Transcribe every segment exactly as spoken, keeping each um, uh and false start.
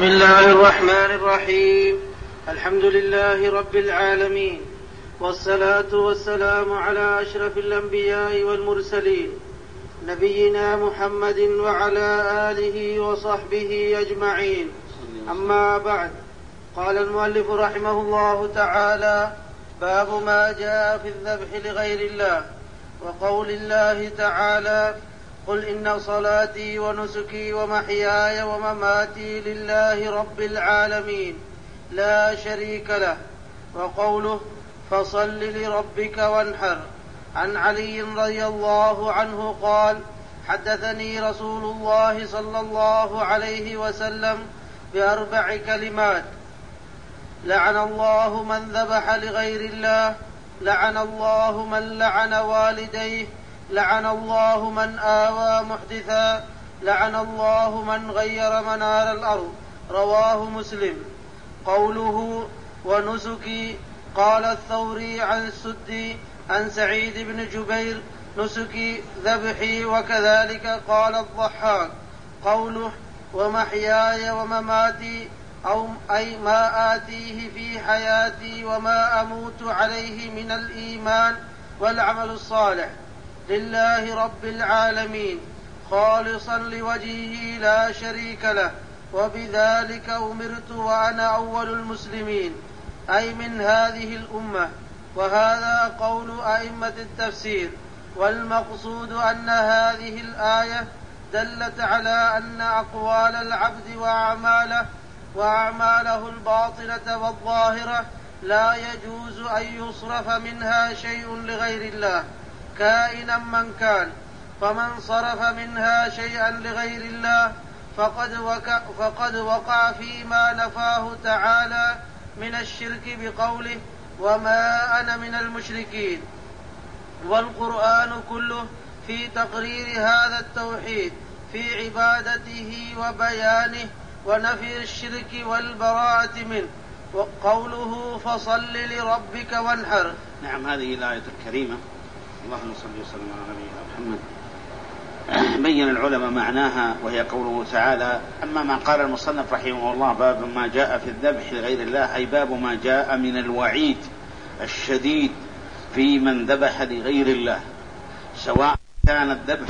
بسم الله الرحمن الرحيم. الحمد لله رب العالمين، والصلاة والسلام على أشرف الأنبياء والمرسلين نبينا محمد وعلى آله وصحبه أجمعين. أما بعد، قال المؤلف رحمه الله تعالى: باب ما جاء في الذبح لغير الله، وقول الله تعالى: قل إن صلاتي ونسكي ومحياي ومماتي لله رب العالمين لا شريك له، وقوله: فصل لربك وانحر. عن علي رضي الله عنه قال: حدثني رسول الله صلى الله عليه وسلم بأربع كلمات: لعن الله من ذبح لغير الله، لعن الله من لعن والديه، لعن الله من آوى محدثا، لعن الله من غير منار الأرض. رواه مسلم. قوله ونسكي، قال الثوري عن السدي عن سعيد بن جبير: نسكي ذبحي. وكذلك قال الضحاك. قوله ومحياي ومماتي، أو أي ما آتيه في حياتي وما أموت عليه من الإيمان والعمل الصالح لله رب العالمين خالصا لوجهه لا شريك له، وبذلك أمرت وأنا أول المسلمين، أي من هذه الأمة. وهذا قول أئمة التفسير. والمقصود أن هذه الآية دلت على أن أقوال العبد وأعماله وأعماله الباطنة والظاهرة لا يجوز أن يصرف منها شيء لغير الله كائنا من كان، فمن صرف منها شيئا لغير الله فقد وقع, فقد وقع فيما نفاه تعالى من الشرك بقوله: وما أنا من المشركين. والقرآن كله في تقرير هذا التوحيد في عبادته وبيانه ونفي الشرك والبراءة منه. وقوله فصل لربك وانحر. نعم، هذه الآية الكريمة اللهم صل وسلم على نبينا محمد بين العلماء معناها، وهي قوله تعالى: أما ما قال المصنف رحمه الله باب ما جاء في الذبح لغير الله، أي باب ما جاء من الوعيد الشديد في من ذبح لغير الله، سواء كان الذبح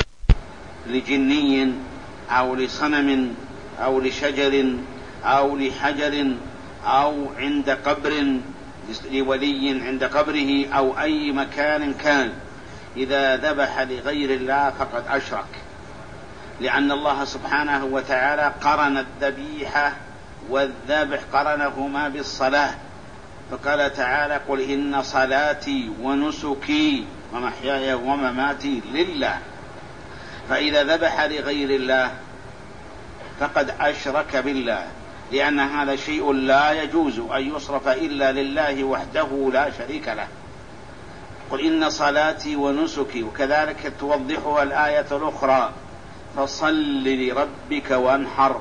لجني أو لصنم أو لشجر أو لحجر أو عند قبر لولي عند قبره أو أي مكان كان. إذا ذبح لغير الله فقد أشرك، لأن الله سبحانه وتعالى قرن الذبيحة والذبح قرنهما بالصلاة، فقال تعالى: قل إن صلاتي ونسكي ومحياي ومماتي لله. فإذا ذبح لغير الله فقد أشرك بالله، لأن هذا شيء لا يجوز أن يصرف إلا لله وحده لا شريك له. قل إن صلاتي ونسكي، وكذلك توضحها الآية الأخرى: فصل لربك وانحر.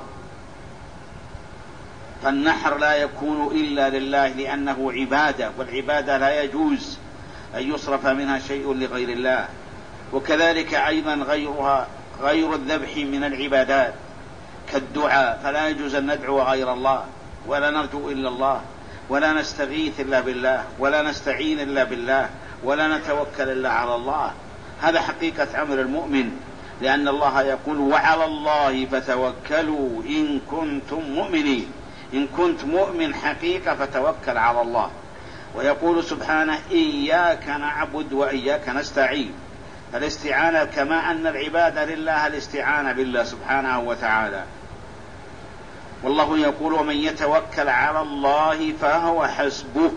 فالنحر لا يكون إلا لله لأنه عبادة، والعبادة لا يجوز أن يصرف منها شيء لغير الله. وكذلك أيضا غيرها غير الذبح من العبادات كالدعاء، فلا يجوز أن ندعو غير الله، ولا نرجو إلا الله، ولا نستغيث إلا بالله، ولا نستعين إلا بالله، ولا نتوكل إلا على الله. هذا حقيقة أمر المؤمن، لأن الله يقول: وعلى الله فتوكلوا إن كنتم مؤمنين. إن كنت مؤمن حقيقة فتوكل على الله. ويقول سبحانه: إياك نعبد وإياك نستعين. الاستعانة كما أن العبادة لله الاستعانة بالله سبحانه وتعالى. والله يقول: ومن يتوكل على الله فهو حسبه.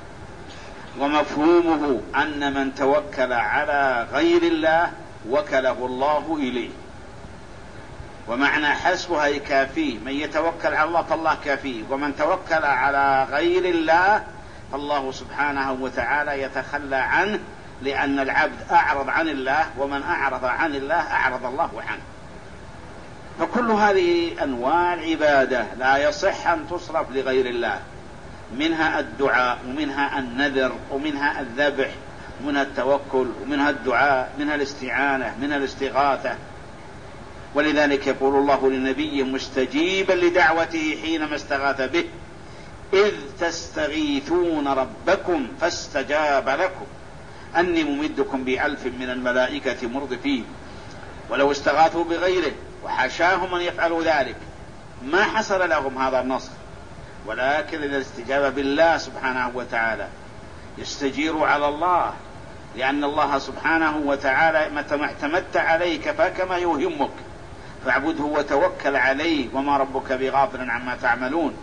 ومفهومه أن من توكل على غير الله وكله الله إليه. ومعنى حسبه أي كافيه. من يتوكل على الله فالله كافيه، ومن توكل على غير الله فالله سبحانه وتعالى يتخلى عنه، لأن العبد أعرض عن الله، ومن أعرض عن الله أعرض الله عنه. فكل هذه أنواع العبادة لا يصح أن تصرف لغير الله، منها الدعاء، ومنها النذر، ومنها الذبح، ومنها التوكل، ومنها الدعاء، منها الاستعانة، منها الاستغاثة. ولذلك يقول الله لنبيه مستجيبا لدعوته حينما استغاث به: إذ تستغيثون ربكم فاستجاب لكم أني ممدكم بألف من الملائكة مردفين. ولو استغاثوا بغيره وحاشاهم أن يفعلوا ذلك ما حصل لهم هذا النصر، ولكن الاستجابة بالله سبحانه وتعالى. يستجير على الله لأن الله سبحانه وتعالى متى ما اعتمدت عليه كفاك يوهمك، فاعبده وتوكل عليه وما ربك بغافل عما تعملون.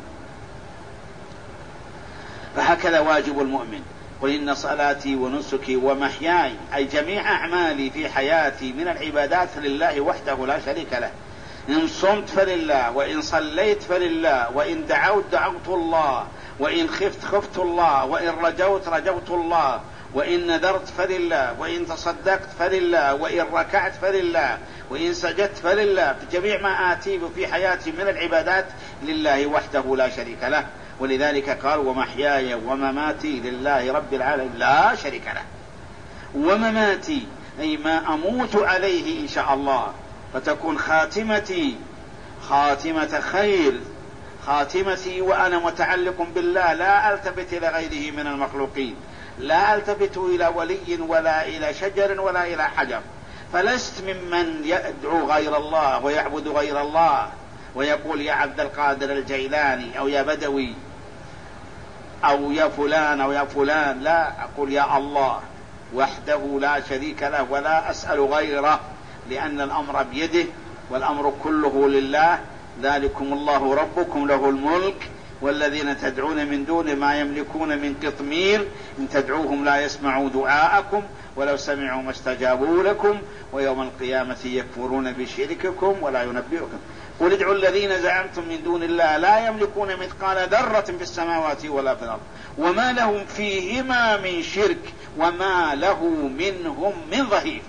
فهكذا واجب المؤمن: قل إن صلاتي ونسكي ومحياي، أي جميع أعمالي في حياتي من العبادات لله وحده لا شريك له. إن صمت فلله، وإن صليت فلله، وإن دعوت دعوت الله، وإن خفت خفت الله، وإن رجوت رجوت الله، وإن نذرت فلله، وإن تصدقت فلله، وإن ركعت فلله، وإن سجدت فلله. جميع ما آتيه في حياتي من العبادات لله وحده لا شريك له. ولذلك قال: ومحياي ومماتي لله رب العالمين لا شريك له. ومماتي أي ما أموت عليه إن شاء الله، فتكون خاتمتي خاتمة خير، خاتمتي وأنا متعلق بالله، لا ألتفت إلى غيره من المخلوقين، لا ألتفت إلى ولي ولا إلى شجر ولا إلى حجر. فلست ممن يدعو غير الله ويعبد غير الله ويقول يا عبد القادر الجيلاني أو يا بدوي أو يا فلان أو يا فلان. لا، أقول يا الله وحده لا شريك له ولا أسأل غيره، لأن الأمر بيده والأمر كله لله. ذلكم الله ربكم له الملك والذين تدعون من دون ما يملكون من قطمير إن تدعوهم لا يسمعوا دعاءكم ولو سمعوا ما استجابوا لكم ويوم القيامة يكفرون بشرككم ولا ينبئكم. قل ادعوا الذين زعمتم من دون الله لا يملكون مثقال ذرة في السماوات ولا في الأرض وما لهم فيهما من شرك وما له منهم من ظهير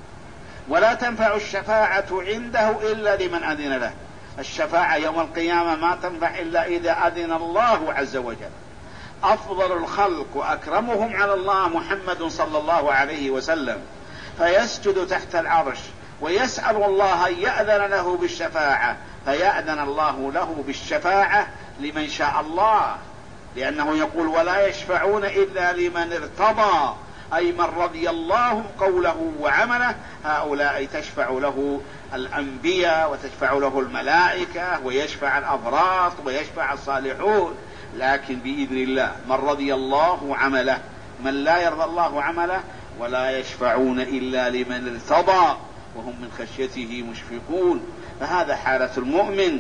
ولا تنفع الشفاعة عنده إلا لمن أذن له. الشفاعة يوم القيامة ما تنفع إلا إذا أذن الله عز وجل. أفضل الخلق وأكرمهم على الله محمد صلى الله عليه وسلم، فيسجد تحت العرش ويسأل الله أن يأذن له بالشفاعة، فيأذن الله له بالشفاعة لمن شاء الله، لأنه يقول ولا يشفعون إلا لمن ارتضى، أي من رضي الله قوله وعمله. هؤلاء تشفع له الأنبياء وتشفع له الملائكة ويشفع الأبرار ويشفع الصالحون، لكن بإذن الله من رضي الله عمله. من لا يرضى الله عمله ولا يشفعون إلا لمن ارتضى وهم من خشيته مشفقون. فهذا حالة المؤمن.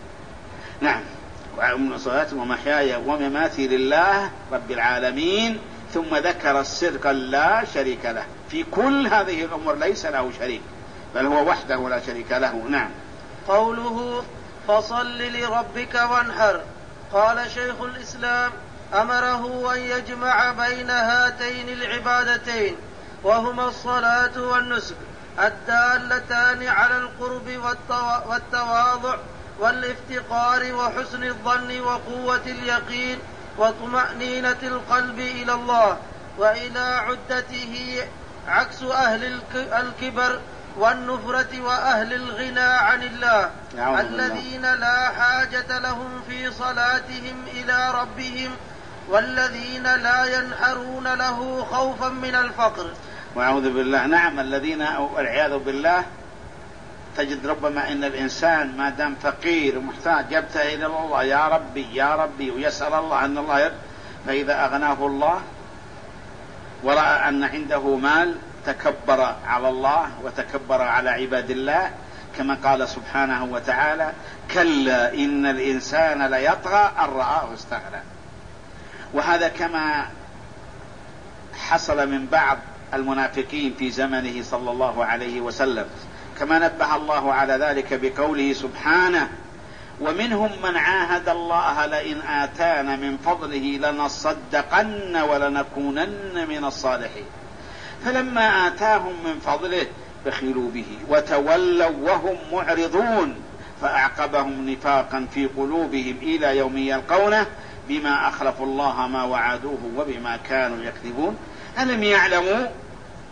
نعم. صلاتي ومحياي ومماتي لله رب العالمين، ثم ذكر السر قال لا شريك له في كل هذه الأمور، ليس له شريك بل هو وحده لا شريك له. نعم. قوله فصل لربك وانحر، قال شيخ الإسلام أمره أن يجمع بين هاتين العبادتين وهما الصلاة والنسك الدالتان على القرب والتواضع والافتقار وحسن الظن وقوة اليقين وطمأنينة القلب إلى الله وإلى عدته، عكس أهل الكبر والنفرة وأهل الغنى عن الله الذين لا حاجة لهم في صلاتهم إلى ربهم والذين لا ينحرون له خوفا من الفقر. وأعوذ بالله. نعم، الذين والعياذ بالله تجد ربما إن الإنسان ما دام فقير ومحتاج يبتهل إلى الله يا ربي يا ربي ويسأل الله أن الله يرد، فإذا أغناه الله ورأى أن عنده مال تكبر على الله وتكبر على عباد الله، كما قال سبحانه وتعالى كلا إن الإنسان ليطغى أن رآه استغنى. وهذا كما حصل من بعض المنافقين في زمنه صلى الله عليه وسلم، كما نبه الله على ذلك بقوله سبحانه ومنهم من عاهد الله لئن آتانا من فضله لنصدقن ولنكونن من الصالحين فلما آتاهم من فضله بخلوا به وتولوا وهم معرضون فأعقبهم نفاقا في قلوبهم إلى يوم يلقونه بما أخلفوا الله ما وعدوه وبما كانوا يكذبون. ألم يعلموا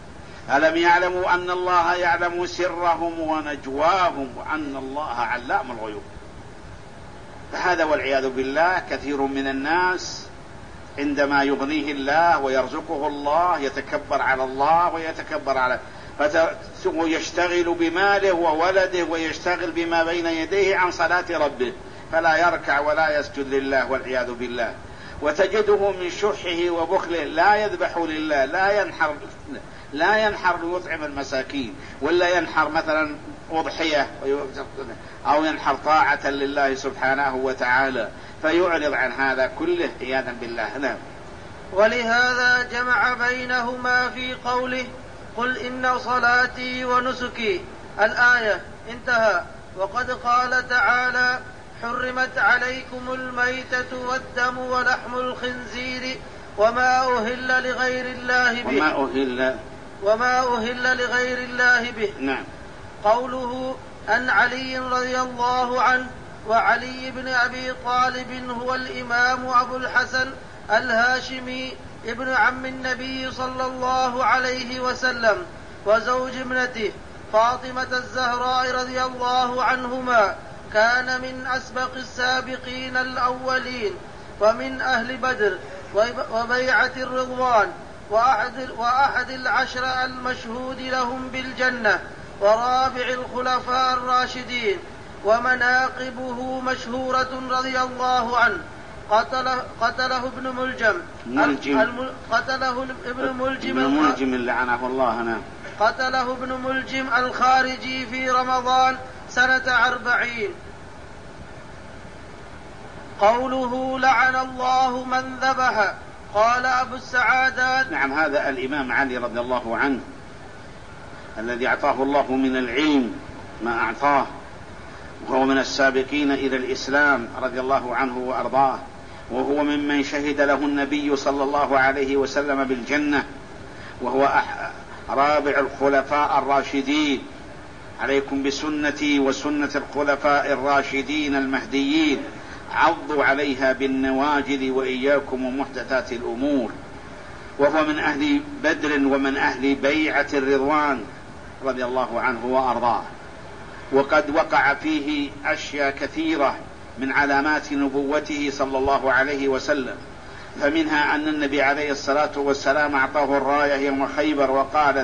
ألم يعلموا أن الله يعلم سرهم ونجواهم وأن الله علام الغيوب. فهذا والعياذ بالله كثير من الناس عندما يغنيه الله ويرزقه الله يتكبر على الله ويتكبر على ويشتغل بماله وولده ويشتغل بما بين يديه عن صلاة ربه، فلا يركع ولا يسجد لله والعياذ بالله. وتجده من شحه وبخله لا يذبح لله، لا ينحر لا ينحر ليطعم المساكين، ولا ينحر مثلا أضحية أو ينحر طاعة لله سبحانه وتعالى، فيعرض عن هذا كله عياذا بالله. نعم. ولهذا جمع بينهما في قوله قل إن صلاتي ونسكي الآية انتهى. وقد قال تعالى حرمت عليكم الميتة والدم ولحم الخنزير وما أهل لغير الله به وما أهل وما أهل لغير الله به. نعم. قوله أن علي رضي الله عنه وعلي بن أبي طالب هو الإمام أبو الحسن الهاشمي ابن عم النبي صلى الله عليه وسلم وزوج ابنته فاطمة الزهراء رضي الله عنهما، كان من أسبق السابقين الأولين ومن أهل بدر وبيعة الرضوان وأحد, وأحد العشر المشهود لهم بالجنة ورابع الخلفاء الراشدين. ومناقبه مشهورة رضي الله عنه. قتله, قتله ابن ملجم, ملجم. قتله ابن ملجم, ابن ملجم لعنه الله. نعم. قتله ابن ملجم الخارجي في رمضان سنة أربعين. قوله لعن الله من ذبح. قال أبو السعادات. نعم. هذا الإمام علي رضي الله عنه الذي أعطاه الله من العلم ما أعطاه، وهو من السابقين إلى الإسلام رضي الله عنه وأرضاه، وهو ممن شهد له النبي صلى الله عليه وسلم بالجنة، وهو رابع الخلفاء الراشدين. عليكم بسنتي وسنة الخلفاء الراشدين المهديين، عضوا عليها بالنواجذ وإياكم ومحدثات الأمور. وهو من أهل بدر ومن أهل بيعة الرضوان رضي الله عنه وأرضاه. وقد وقع فيه أشياء كثيرة من علامات نبوته صلى الله عليه وسلم، فمنها أن النبي عليه الصلاة والسلام أعطاه الراية يوم خيبر وقال،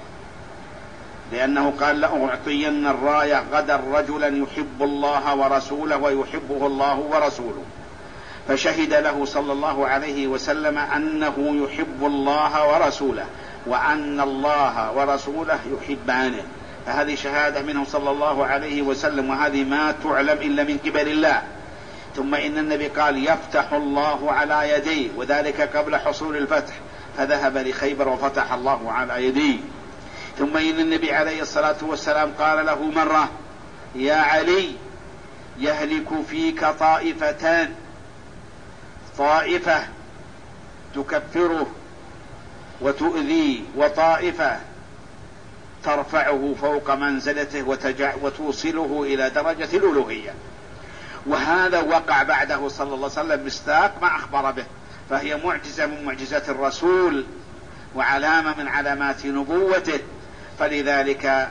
لأنه قال لأعطين الراية غدا رجلا يحب الله ورسوله ويحبه الله ورسوله، فشهد له صلى الله عليه وسلم أنه يحب الله ورسوله وأن الله ورسوله يحبانه، فهذه شهادة منه صلى الله عليه وسلم، وهذه ما تعلم إلا من قبل الله. ثم إن النبي قال يفتح الله على يديه، وذلك قبل حصول الفتح، فذهب لخيبر وفتح الله على يديه. ثم إن النبي عليه الصلاة والسلام قال له مرة يا علي يهلك فيك طائفتان، طائفة تكفره وتؤذي، وطائفة ترفعه فوق منزلته وتوصله إلى درجة الألوهية. وهذا وقع بعده صلى الله عليه وسلم مصداق ما أخبر به، فهي معجزة من معجزات الرسول وعلامة من علامات نبوته. فلذلك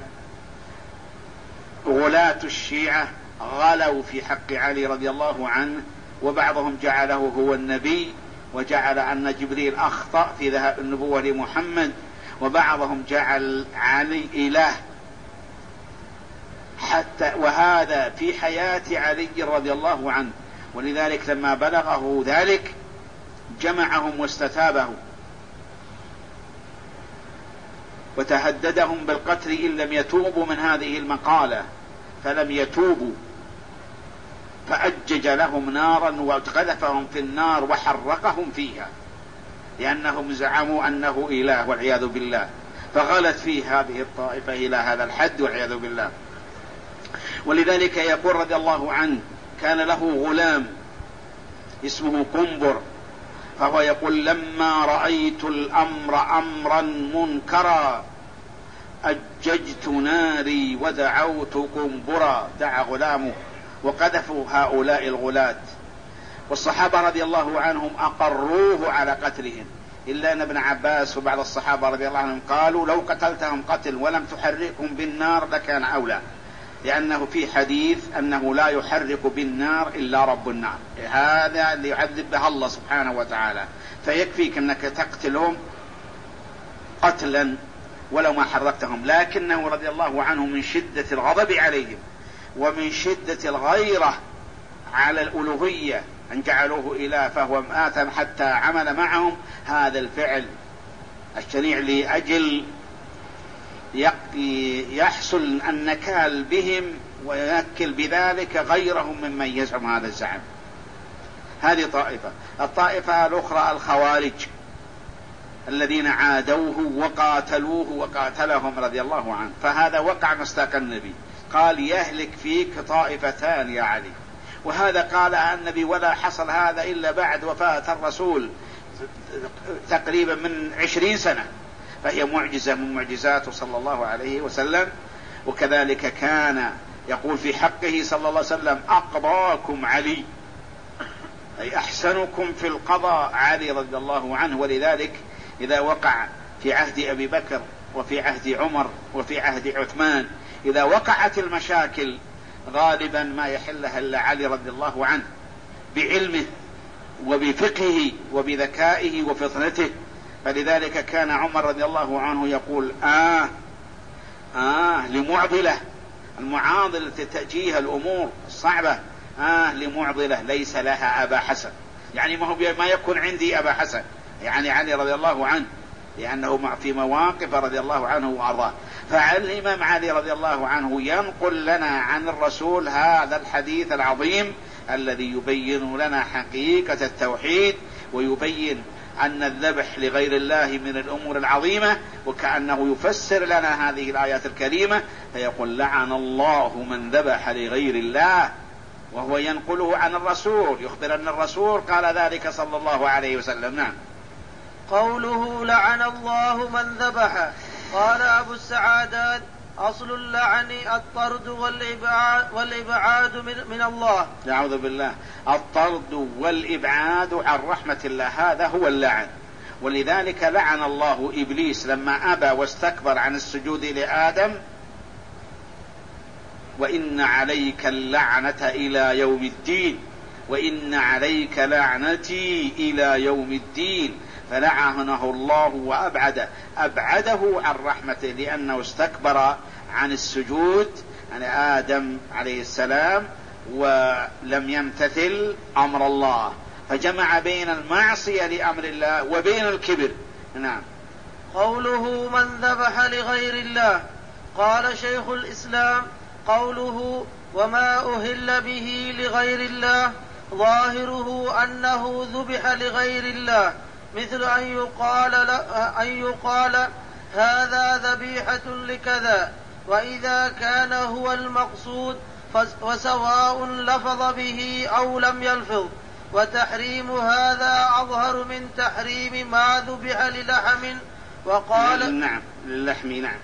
غلاة الشيعة غلوا في حق علي رضي الله عنه، وبعضهم جعله هو النبي، وجعل أن جبريل أخطأ في ذهاب النبوة لمحمد، وبعضهم جعل علي إله، حتى وهذا في حياة علي رضي الله عنه. ولذلك لما بلغه ذلك جمعهم واستتابه وتهددهم بالقتل إن لم يتوبوا من هذه المقالة، فلم يتوبوا، فأجج لهم نارا وقذفهم في النار وحرقهم فيها، لأنهم زعموا أنه إله والعياذ بالله، فغلت فيه هذه الطائفة إلى هذا الحد والعياذ بالله. ولذلك يقول رضي الله عنه كان له غلام اسمه قنبر، فهو يقول لما رأيت الأمر أمرا منكرا أججت ناري ودعوت قنبرا، دعا غلامه وقذفوا هؤلاء الغلاة. والصحابة رضي الله عنهم أقروه على قتلهم، إلا أن ابن عباس وبعض الصحابة رضي الله عنهم قالوا لو قتلتهم قتل ولم تحرقهم بالنار لكان أولى، لأنه في حديث أنه لا يحرق بالنار إلا رب النار، هذا اللي يعذب به الله سبحانه وتعالى، فيكفيك أنك تقتلهم قتلا ولو ما حرقتهم. لكنه رضي الله عنه من شدة الغضب عليهم ومن شدة الغيرة على الألوهية أن جعلوه إله فهو مآتم حتى عمل معهم هذا الفعل الشنيع لأجل يحصل النكال بهم وينكل بذلك غيرهم ممن يزعم هذا الزعم. هذه طائفة. الطائفة الأخرى الخوارج الذين عادوه وقاتلوه وقاتلهم رضي الله عنه، فهذا وقع مصداق النبي، قال يهلك فيك طائفتان يا علي، وهذا قال عن النبي ولا حصل هذا إلا بعد وفاة الرسول تقريبا من عشرين سنة، فهي معجزة من معجزاته صلى الله عليه وسلم. وكذلك كان يقول في حقه صلى الله عليه وسلم أقضاكم علي، أي أحسنكم في القضاء علي رضي الله عنه. ولذلك إذا وقع في عهد أبي بكر وفي عهد عمر وفي عهد عثمان إذا وقعت المشاكل غالبا ما يحلها إلا علي رضي الله عنه بعلمه وبفقهه وبذكائه وفطنته. فلذلك كان عمر رضي الله عنه يقول آه آه لمعضلة، المعاضلة تأتيها الأمور الصعبة، آه لمعضلة ليس لها أبا حسن، يعني ما هو ما يكون عندي أبا حسن، يعني علي رضي الله عنه، لأنه في مواقف رضي الله عنه وأرضاه. فالإمام علي رضي الله عنه ينقل لنا عن الرسول هذا الحديث العظيم الذي يبين لنا حقيقة التوحيد ويبين أن الذبح لغير الله من الأمور العظيمة، وكأنه يفسر لنا هذه الآيات الكريمة فيقول لعن الله من ذبح لغير الله، وهو ينقله عن الرسول، يخبر أن الرسول قال ذلك صلى الله عليه وسلم. نعم. قوله لعن الله من ذبح، قال أبو السعادات أصل اللعن الطرد والإبعاد, والإبعاد من, من الله. نعوذ بالله. الطرد والإبعاد عن رحمة الله، هذا هو اللعن. ولذلك لعن الله إبليس لما أبى واستكبر عن السجود لآدم، وإن عليك اللعنة إلى يوم الدين، وإن عليك لعنتي إلى يوم الدين. فلعنه الله وأبعده، أبعده عن رحمته لأنه استكبر عن السجود عن آدم عليه السلام ولم يمتثل أمر الله، فجمع بين المعصية لأمر الله وبين الكبر. نعم. قوله من ذبح لغير الله، قال شيخ الإسلام قوله وما أهل به لغير الله ظاهره أنه ذبح لغير الله، مثل أن يقال, أن يقال هذا ذبيحة لكذا، وإذا كان هو المقصود وسواء لفظ به أو لم يلفظ. وتحريم هذا أظهر من تحريم ما ذبح للحم، وقال نعم للحم. نعم.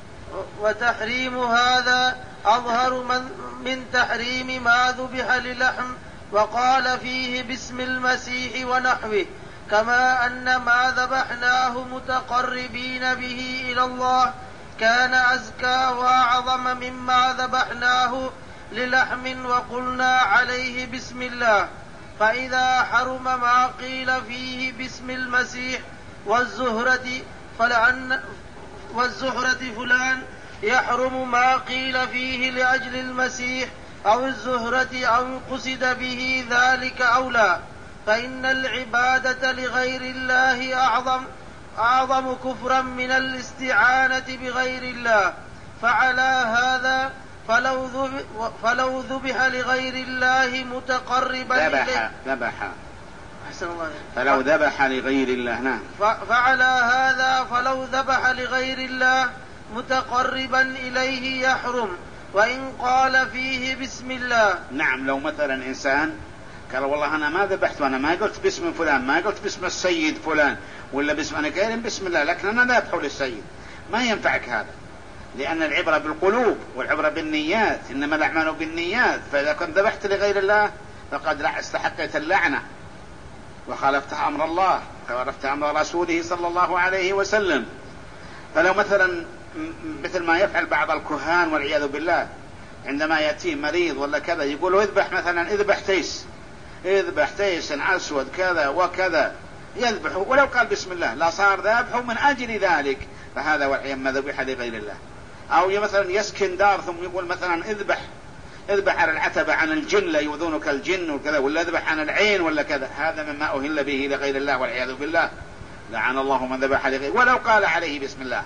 وتحريم هذا أظهر من, من تحريم ما ذبح للحم، وقال فيه باسم المسيح ونحوه، كما أن ما ذبحناه متقربين به إلى الله كان أزكى وأعظم مما ذبحناه للحم وقلنا عليه بسم الله. فإذا حرم ما قيل فيه باسم المسيح والزهرة فلأن والزهرة فلان يحرم ما قيل فيه لأجل المسيح أو الزهرة أو قصد به ذلك أو لا، فإن العبادة لغير الله أعظم أعظم كفرا من الاستعانة بغير الله. فعلى هذا فلو ذبح, فلو ذبح لغير الله متقربا ذبح ذبح فلو ذبح لغير الله. نعم. فعلى هذا فلو ذبح لغير الله متقربا إليه يحرم، وإن قال فيه بسم الله. نعم. لو مثلا إنسان قال والله أنا ما ذبحت وأنا ما قلت باسم فلان، ما قلت باسم السيد فلان ولا باسم، أنا قايل بسم الله لكن أنا ذبحه للسيد، ما ينفعك هذا، لأن العبرة بالقلوب والعبرة بالنيات، إنما الأعمال بالنيات. فإذا كنت ذبحت لغير الله فقد استحقت اللعنة وخالفت أمر الله وخالفت أمر رسوله صلى الله عليه وسلم. فلو مثلا مثل ما يفعل بعض الكهان والعياذ بالله عندما يأتي مريض ولا كذا يقولوا اذبح مثلا اذبح تيس اذبح تيس أسود كذا وكذا، يذبح ولو قال بسم الله لا صار ذابحه من أجل ذلك، فهذا والعياذ ما ذبح لغير الله. أو مثلا يسكن دار ثم يقول مثلا اذبح اذبح على العتبة عن الجن لا يؤذونك الجن وكذا، ولا اذبح عن العين ولا كذا، هذا مما أهل به لغير الله والعياذ بالله، لعن الله من ذبح لغير ولو قال عليه بسم الله.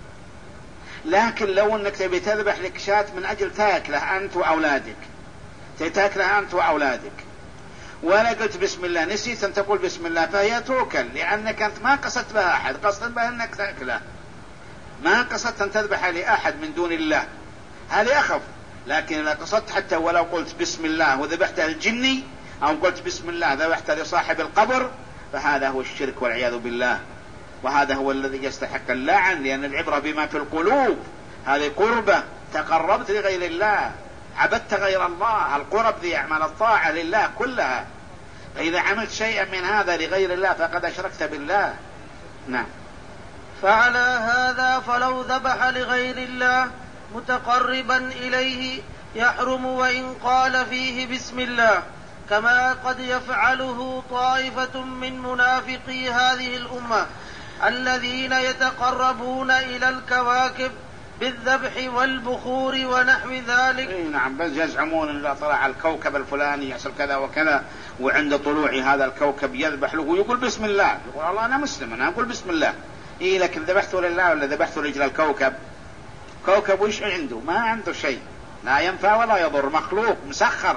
لكن لو انك تبي تذبح لك شاة من اجل تاكله انت واولادك، تاكلها انت واولادك ولا قلت بسم الله، نسيت ان تقول بسم الله، فهي توكل لانك انت ما قصدت بها احد، قصدت بها انك تاكله، ما قصدت ان تذبح لاحد من دون الله، هذا اخف. لكن اذا قصدت حتى ولو قلت بسم الله وذبحت الجني او قلت بسم الله ذبحت لصاحب القبر، فهذا هو الشرك والعياذ بالله، وهذا هو الذي يستحق اللعن، لأن العبرة بما في القلوب، هذه قربة تقربت لغير الله، عبدت غير الله، القرب ذي أعمال الطاعة لله كلها، فإذا عملت شيئا من هذا لغير الله فقد أشركت بالله. نعم. فعلى هذا فلو ذبح لغير الله متقربا إليه يحرم وإن قال فيه بسم الله، كما قد يفعله طائفة من منافقي هذه الأمة الذين يتقربون إلى الكواكب بالذبح والبخور ونحو ذلك. إيه نعم، بس يزعمون إذا طلع الكوكب الفلاني يحصل كذا وكذا، وعند طلوع هذا الكوكب يذبح له ويقول بسم الله، يقول الله أنا مسلم أنا أقول بسم الله. إيه لكن ذبحته لله ولا ذبحته لأجل الكوكب؟ كوكب وش عنده؟ ما عنده شيء، لا ينفع ولا يضر، مخلوق مسخر.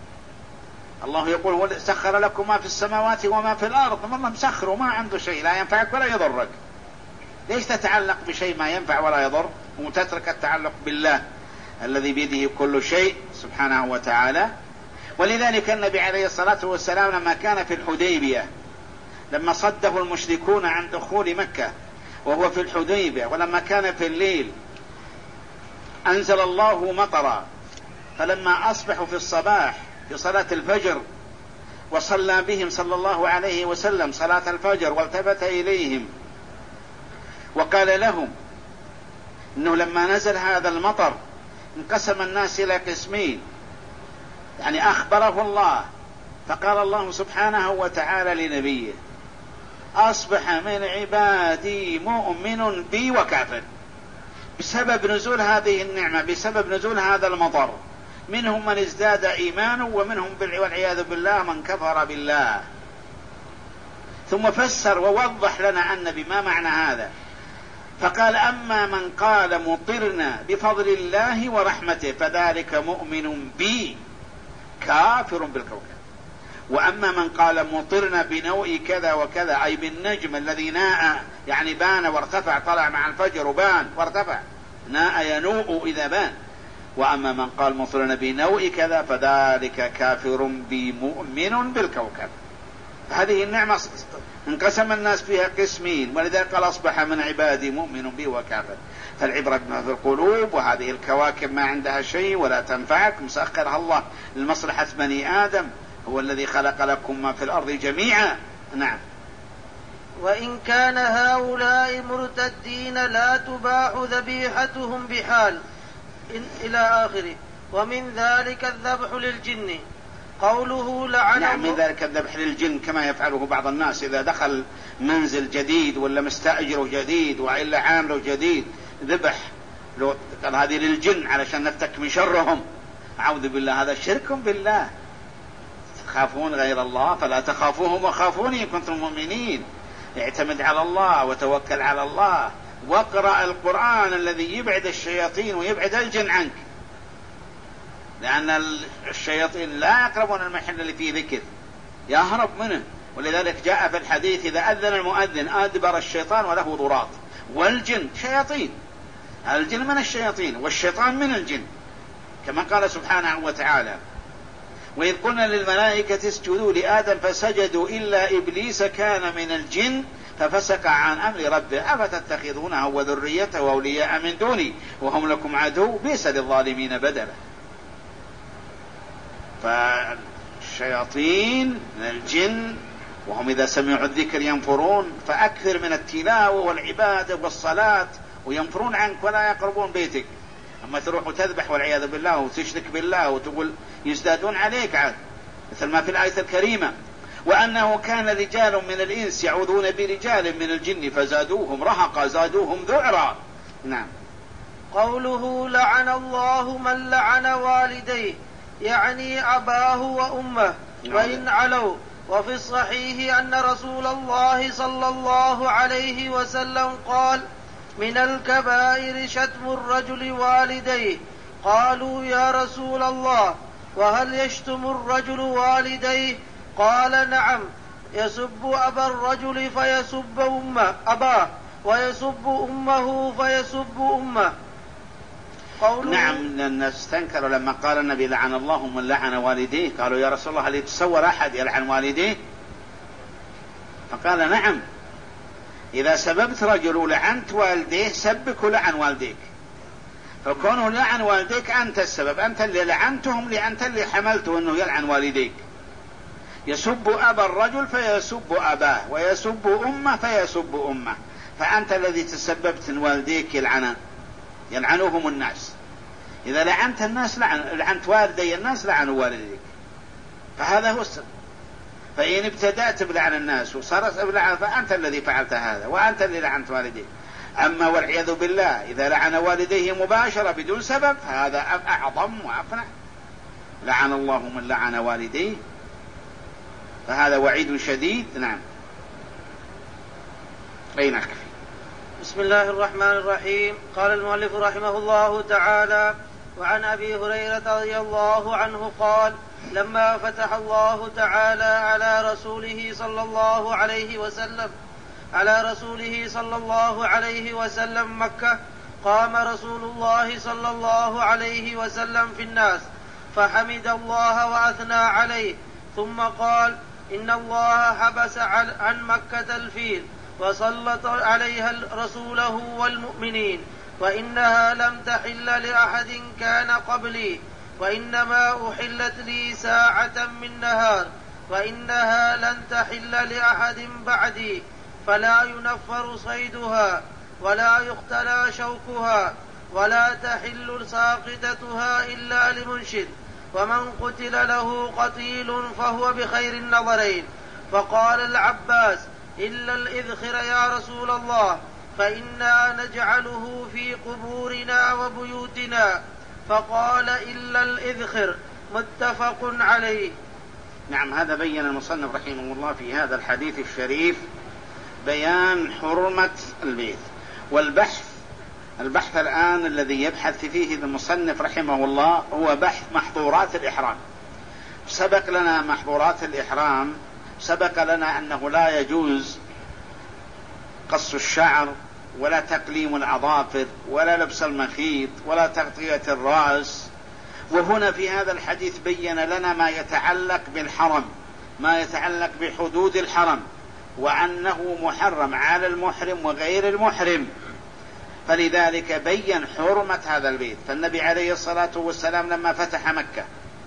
الله يقول هو سخر لكم ما في السماوات وما في الأرض، الله مسخر وما عنده شيء لا ينفعك ولا يضرك، ليش تتعلق بشيء ما ينفع ولا يضر وتترك التعلق بالله الذي بيده كل شيء سبحانه وتعالى. ولذلك النبي عليه الصلاة والسلام لما كان في الحديبية، لما صده المشركون عن دخول مكة وهو في الحديبية، ولما كان في الليل أنزل الله مطرا، فلما أصبحوا في الصباح في صلاة الفجر وصلى بهم صلى الله عليه وسلم صلاة الفجر والتفت إليهم وقال لهم إنه لما نزل هذا المطر انقسم الناس إلى قسمين، يعني أخبره الله، فقال الله سبحانه وتعالى لنبيه أصبح من عبادي مؤمن بي وكافر، بسبب نزول هذه النعمة، بسبب نزول هذا المطر، منهم من ازداد إيمانا ومنهم والعياذ بالله من كفر بالله. ثم فسر ووضح لنا النبي ما معنى هذا، فقال أما من قال مطرنا بفضل الله ورحمته فذلك مؤمن بي كافر بالكوكب، وأما من قال مطرنا بنوء كذا وكذا أي بالنجم الذي ناء يعني بان وارتفع، طلع مع الفجر وبان وارتفع، ناء ينوء إذا بان، وأما من قال مطرنا بنوء كذا فذلك كافر بمؤمن بالكوكب. هذه النعمة انقسم الناس فيها قسمين، ولذلك قال أصبح من عبادي مؤمن بي وكافر. فالعبرة بما في القلوب، وهذه الكواكب ما عندها شيء ولا تنفعك، مسخرها الله لمصلحة بني آدم، هو الذي خلق لكم ما في الأرض جميعا. نعم. وإن كان هؤلاء مرتدين لا تباح ذبيحتهم بحال إلى آخره. ومن ذلك الذبح للجن، قوله لعنه. نعم، من ذلك الذبح للجن كما يفعله بعض الناس، إذا دخل منزل جديد ولا مستأجره جديد وإلا عامله جديد ذبح، قال هذه للجن علشان نفتك من شرهم، أعوذ بالله، هذا شرك بالله. تخافون غير الله فلا تخافوهم وخافوني إن كنتم مؤمنين. اعتمد على الله وتوكل على الله، واقرأ القرآن الذي يبعد الشياطين ويبعد الجن عنك، لأن الشياطين لا يقربون المحل اللي فيه ذكر، يهرب منه. ولذلك جاء في الحديث إذا أذن المؤذن أدبر الشيطان وله ضراط، والجن شياطين، الجن من الشياطين والشيطان من الجن، كما قال سبحانه وتعالى وإذ قلنا للملائكة اسجدوا لآدم فسجدوا إلا إبليس كان من الجن ففسق عن أمر ربه أفتتخذونه وذريته أولياء من دوني وهم لكم عدو بئس للظالمين بدلا. الشياطين من الجن وهم إذا سمعوا الذكر ينفرون، فأكثر من التلاوة والعبادة والصلاة وينفرون عنك ولا يقربون بيتك. أما تروح وتذبح والعياذ بالله وتشرك بالله وتقول يزدادون عليك عاد، مثل ما في الآية الكريمة: وأنه كان رجال من الإنس يعوذون برجال من الجن فزادوهم رهقا زادوهم ذعرا. نعم. قوله لعن الله من لعن والديه يعني أباه وأمه وإن علوا. وفي الصحيح أن رسول الله صلى الله عليه وسلم قال: من الكبائر شتم الرجل والديه. قالوا: يا رسول الله وهل يشتم الرجل والديه؟ قال: نعم، يسب أبا الرجل فيسب أمه أباه ويسب أمه فيسب أمه. نعم. الناس استنكروا لما قال النبي لعن الله من لعن والديه، قالوا: يا رسول الله هل يتصور أحد يلعن والديه؟ فقال: نعم، إذا سببت رجل ولعنت والديه سبك ولعن والديك، فكونه لعن والديك أنت السبب، أنت اللي لعنتهم، لأنت اللي حملته أنه يلعن والديك. يسب أبا الرجل فيسب أباه ويسب أمه فيسب أمه، فأنت الذي تسببت أن والديك يلعن يلعنوهم الناس. إذا لعنت الناس لعن لعنت والدي الناس لعنوا والديك، فهذا هو السبب. فإن ابتدأت بلعن الناس وصارت بلعن فأنت الذي فعلت هذا وأنت الذي لعنت والديك. أما والعياذ بالله إذا لعن والديه مباشرة بدون سبب فهذا أعظم وأفنع. لعن الله من لعن والديه، فهذا وعيد شديد. نعم. أي نكفي. بسم الله الرحمن الرحيم. قال المؤلف رحمه الله تعالى: وعن أبي هريرة رضي الله عنه قال: لما فتح الله تعالى على رسوله صلى الله عليه وسلم على رسوله صلى الله عليه وسلم مكة، قام رسول الله صلى الله عليه وسلم في الناس فحمد الله وأثنى عليه، ثم قال: إن الله حبس عن مكة الفيل وسلط عليها رسوله والمؤمنين، وإنها لم تحل لأحد كان قبلي، وإنما أحلت لي ساعة من نهار، وإنها لن تحل لأحد بعدي، فلا ينفر صيدها ولا يقتلى شوكها ولا تحل ساقطتها إلا لمنشد، ومن قتل له قتيل فهو بخير النظرين. فقال العباس: إلا الإذخر يا رسول الله، فإنا نجعله في قبورنا وبيوتنا. فقال: إلا الإذخر، متفق عليه. نعم. هذا بين المصنف رحمه الله في هذا الحديث الشريف بيان حرمة البيت. والبحث البحث الآن الذي يبحث فيه المصنف رحمه الله هو بحث محظورات الإحرام. سبق لنا محظورات الإحرام، سبق لنا أنه لا يجوز قص الشعر ولا تقليم الأظافر ولا لبس المخيط ولا تغطية الرأس. وهنا في هذا الحديث بين لنا ما يتعلق بالحرم، ما يتعلق بحدود الحرم، وأنه محرم على المحرم وغير المحرم، فلذلك بين حرمة هذا البيت. فالنبي عليه الصلاة والسلام لما فتح مكة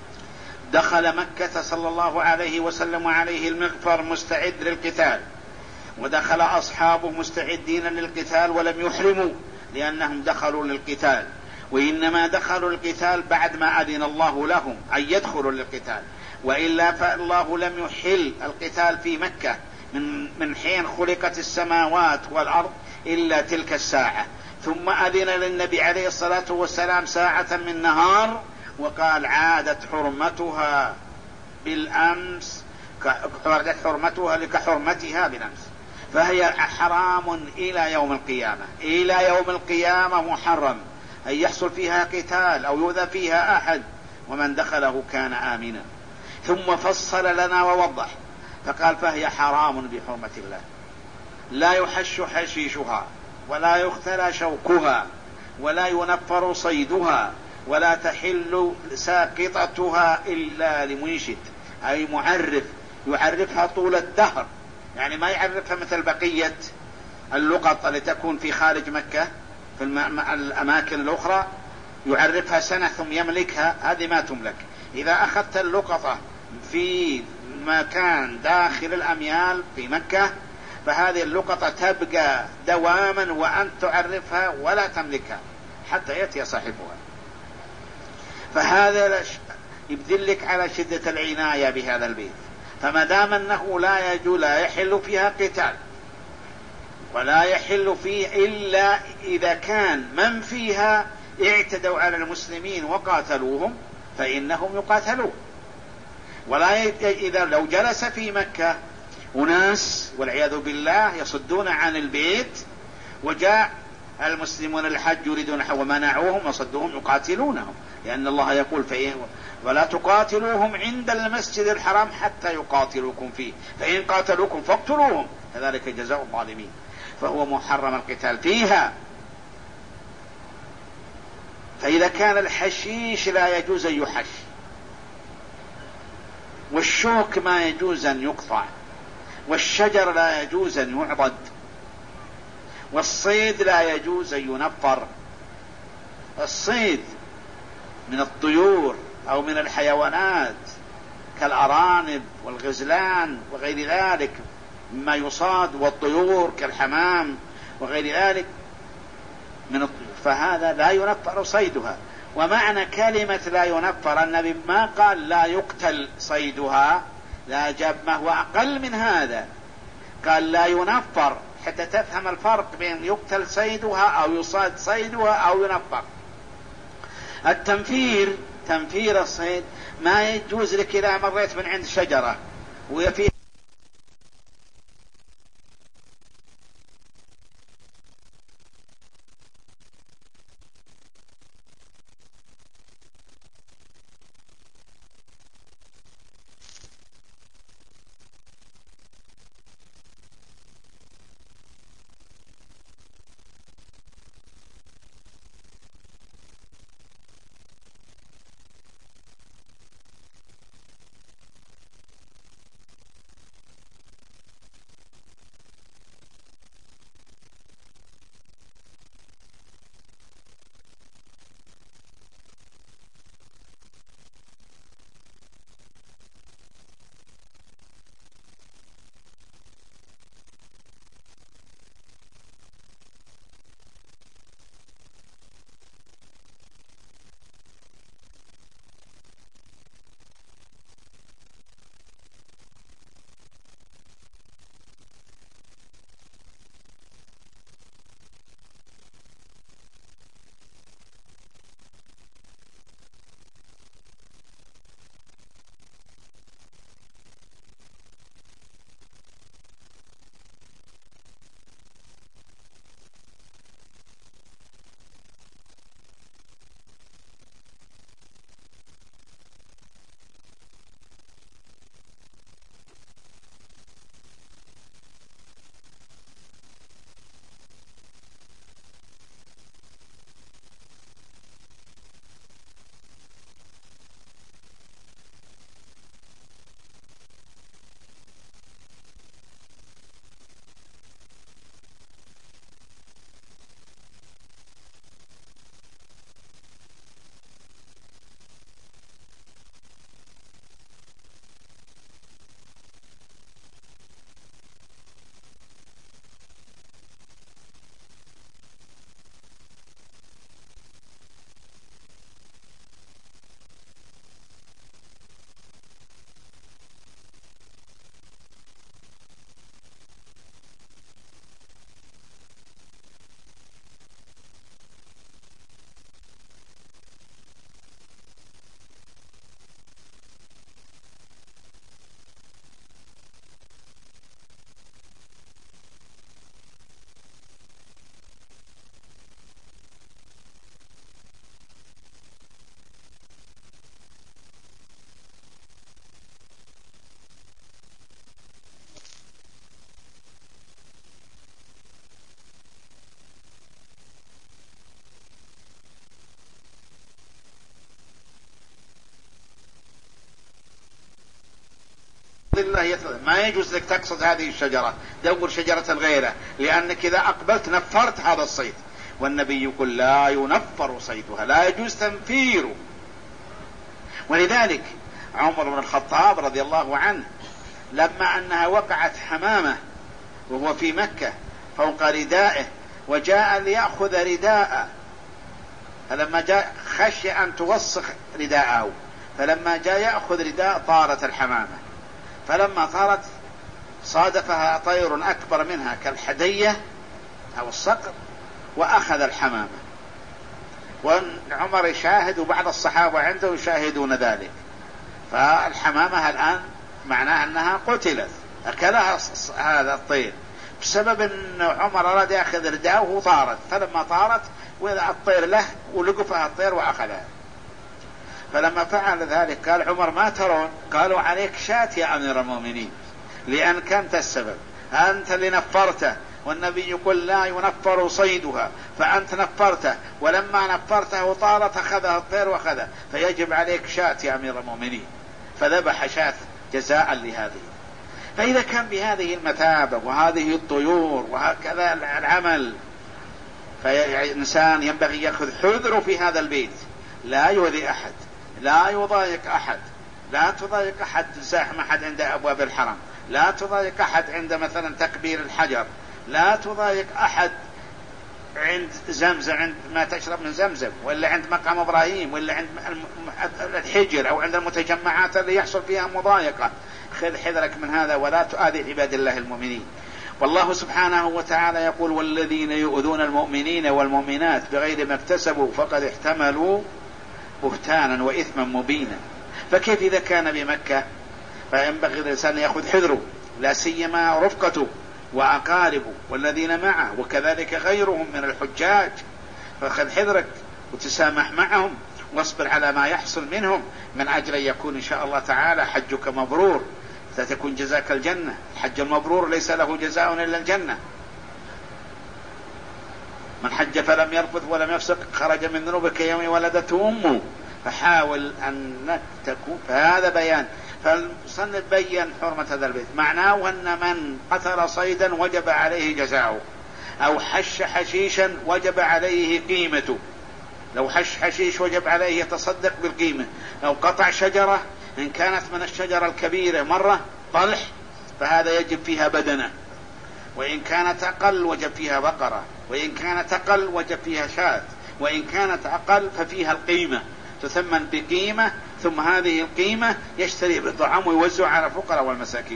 دخل مكة صلى الله عليه وسلم وعليه المغفر مستعد للقتال، ودخل أصحابه مستعدين للقتال ولم يحرموا لأنهم دخلوا للقتال، وإنما دخلوا القتال بعد ما أذن الله لهم أن يدخلوا للقتال، وإلا فالله لم يحل القتال في مكة من من حين خلقت السماوات والأرض إلا تلك الساعة. ثم أذن للنبي عليه الصلاة والسلام ساعة من نهار وقال: عادت حرمتها بالأمس عادت حرمتها كحرمتها بالأمس، فهي حرام إلى يوم القيامة. إلى يوم القيامة محرم أن يحصل فيها قتال أو يؤذى فيها أحد، ومن دخله كان آمنا. ثم فصل لنا ووضح فقال: فهي حرام بحرمة الله، لا يحش حشيشها ولا يختلى شوكها ولا ينفر صيدها ولا تحل ساقطتها إلا لمنشد، أي معرف يعرفها طول الدهر، يعني ما يعرفها مثل بقية اللقط التي تكون في خارج مكة في الأماكن الأخرى يعرفها سنة ثم يملكها، هذه ما تملك. إذا أخذت اللقطة في مكان داخل الأميال في مكة، فهذه اللقطة تبقى دواما وأنت تعرفها ولا تملكها حتى يأتي صاحبها. فهذا يدلك على شدة العناية بهذا البيت. فما دام أنه لا يجوز لا يحل فيها قتال ولا يحل فيه إلا إذا كان من فيها اعتدوا على المسلمين وقاتلوهم فإنهم يقاتلون. ولا إذا لو جلس في مكة أناس والعياذ بالله يصدون عن البيت وجاء المسلمون الحج يريدون ومنعوهم وصدوهم يقاتلونهم، لأن الله يقول فإن ولا تقاتلوهم عند المسجد الحرام حتى يقاتلوكم فيه فإن قاتلوكم فاقتلوهم كذلك جزاء الظالمين. فهو محرم القتال فيها. فإذا كان الحشيش لا يجوز أن يحش، والشوك ما يجوز أن يقطع، والشجر لا يجوز أن يعضد، والصيد لا يجوز أن ينفر. الصيد من الطيور أو من الحيوانات كالأرانب والغزلان وغير ذلك مما يصاد، والطيور كالحمام وغير ذلك من الطيور، فهذا لا ينفر صيدها. ومعنى كلمة لا ينفر النبي ما قال لا يقتل صيدها، لا جاب ما هو أقل من هذا، قال لا ينفر حتى تفهم الفرق بين يقتل صيدها أو يصاد صيدها أو ينفر. التنفير تنفير الصيد ما يجوز لك إذا مريت من عند شجرة وفي ما يجوز لك تقصد هذه الشجرة، دور شجرة غيره، لأنك إذا أقبلت نفرت هذا الصيد. والنبي يقول لا ينفر صيدها، لا يجوز تنفيره. ولذلك عمر بن الخطاب رضي الله عنه لما أنها وقعت حمامة وهو في مكة فوق ردائه وجاء ليأخذ رداءه، فلما جاء خشي أن توسخ رداءه، فلما جاء يأخذ رداء طارت الحمامة، فلما طارت صادفها طير أكبر منها كالحدية أو الصقر وأخذ الحمامة، وعمر يشاهد وبعض الصحابة عنده يشاهدون ذلك. فالحمامة الآن معناها أنها قتلت، أكلها هذا الطير بسبب أن عمر أراد يأخذ رداءه وطارت، فلما طارت وإذا الطير له ولقفها الطير وأخذها. فلما فعل ذلك قال عمر ما ترون؟ قالوا عليك شاة يا أمير المؤمنين، لأن كنت السبب، أنت اللي نفرته، والنبي يقول لا ينفر صيدها، فأنت نفرته، ولما نفرته طارت أخذها الطير وأخذها، فيجب عليك شاة يا أمير المؤمنين. فذبح شاة جزاء لهذه. فإذا كان بهذه المثابة وهذه الطيور وهكذا العمل، فالإنسان ينبغي يأخذ حذره في هذا البيت، لا يؤذي أحد، لا يضايق أحد، لا تضايق أحد زاحم أحد عند أبواب الحرم، لا تضايق أحد عند مثلا تكبير الحجر، لا تضايق أحد عند زمزم، عند ما تشرب من زمزم، ولا عند مقام إبراهيم، ولا عند الحجر، أو عند المتجمعات اللي يحصل فيها مضايقة. خذ حذرك من هذا ولا تؤذي عباد الله المؤمنين. والله سبحانه وتعالى يقول والذين يؤذون المؤمنين والمؤمنات بغير ما اكتسبوا فقد احتملوا بهتانا وإثما مبينا. فكيف إذا كان بمكة؟ فينبغي الإنسان يأخذ حذره، لا سيما رفقته وأقاربه والذين معه، وكذلك غيرهم من الحجاج. فخذ حذرك وتسامح معهم واصبر على ما يحصل منهم من أجل أن يكون إن شاء الله تعالى حجك مبرور، ستكون جزاك الجنة. الحج المبرور ليس له جزاء إلا الجنة. من حج فلم يرفث ولم يفسق خرج من ذنوبه كيوم ولدته أمه. فحاول أن تكون، فهذا بيان. فالمصنف بين حرمة هذا البيت، معناه أن من قتل صيدا وجب عليه جزاؤه، أو حش حشيشا وجب عليه قيمته. لو حش حشيش وجب عليه يتصدق بالقيمة، لو قطع شجرة إن كانت من الشجرة الكبيرة مرة طلح فهذا يجب فيها بدنة، وإن كانت أقل وجب فيها بقرة، وإن كانت أقل وجب فيها شاة، وإن كانت أقل ففيها القيمة، تثمن بقيمة، ثم هذه القيمة يشتري بالطعام ويوزع على الفقراء والمساكين.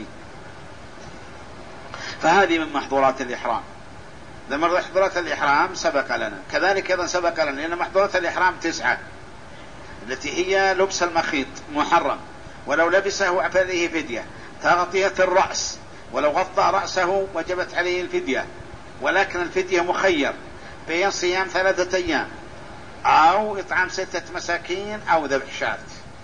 فهذه من محظورات الإحرام. لما محظورات الإحرام سبق لنا، كذلك أيضا سبق لنا لأن محظورات الإحرام تسعة، التي هي لبس المخيط محرم، ولو لبسه فعليه فدية، تغطية الرأس، ولو غطى رأسه وجبت عليه الفدية، ولكن الفدية مخير بين صيام ثلاثة أيام أو إطعام ستة مساكين أو ذبح شاة.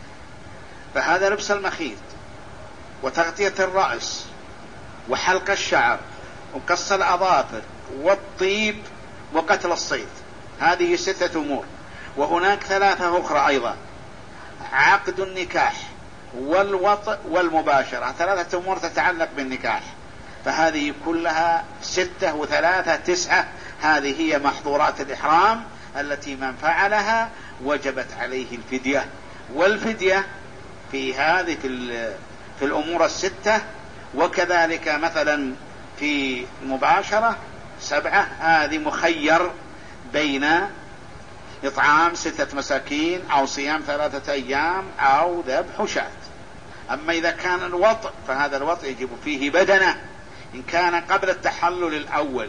فهذا لبس المخيط وتغطية الرأس وحلق الشعر وقص الأظافر والطيب وقتل الصيد، هذه ستة أمور. وهناك ثلاثة أخرى أيضا، عقد النكاح والوطء والمباشرة، ثلاثة أمور تتعلق بالنكاح. فهذه كلها ستة وثلاثة تسعة، هذه هي محظورات الإحرام التي من فعلها وجبت عليه الفدية. والفدية في هذه في الأمور الستة، وكذلك مثلا في المباشرة سبعة، هذه مخير بين إطعام ستة مساكين أو صيام ثلاثة أيام أو ذبح شاة. أما إذا كان الوطء فهذا الوطء يجب فيه بدنة إن كان قبل التحلل الأول،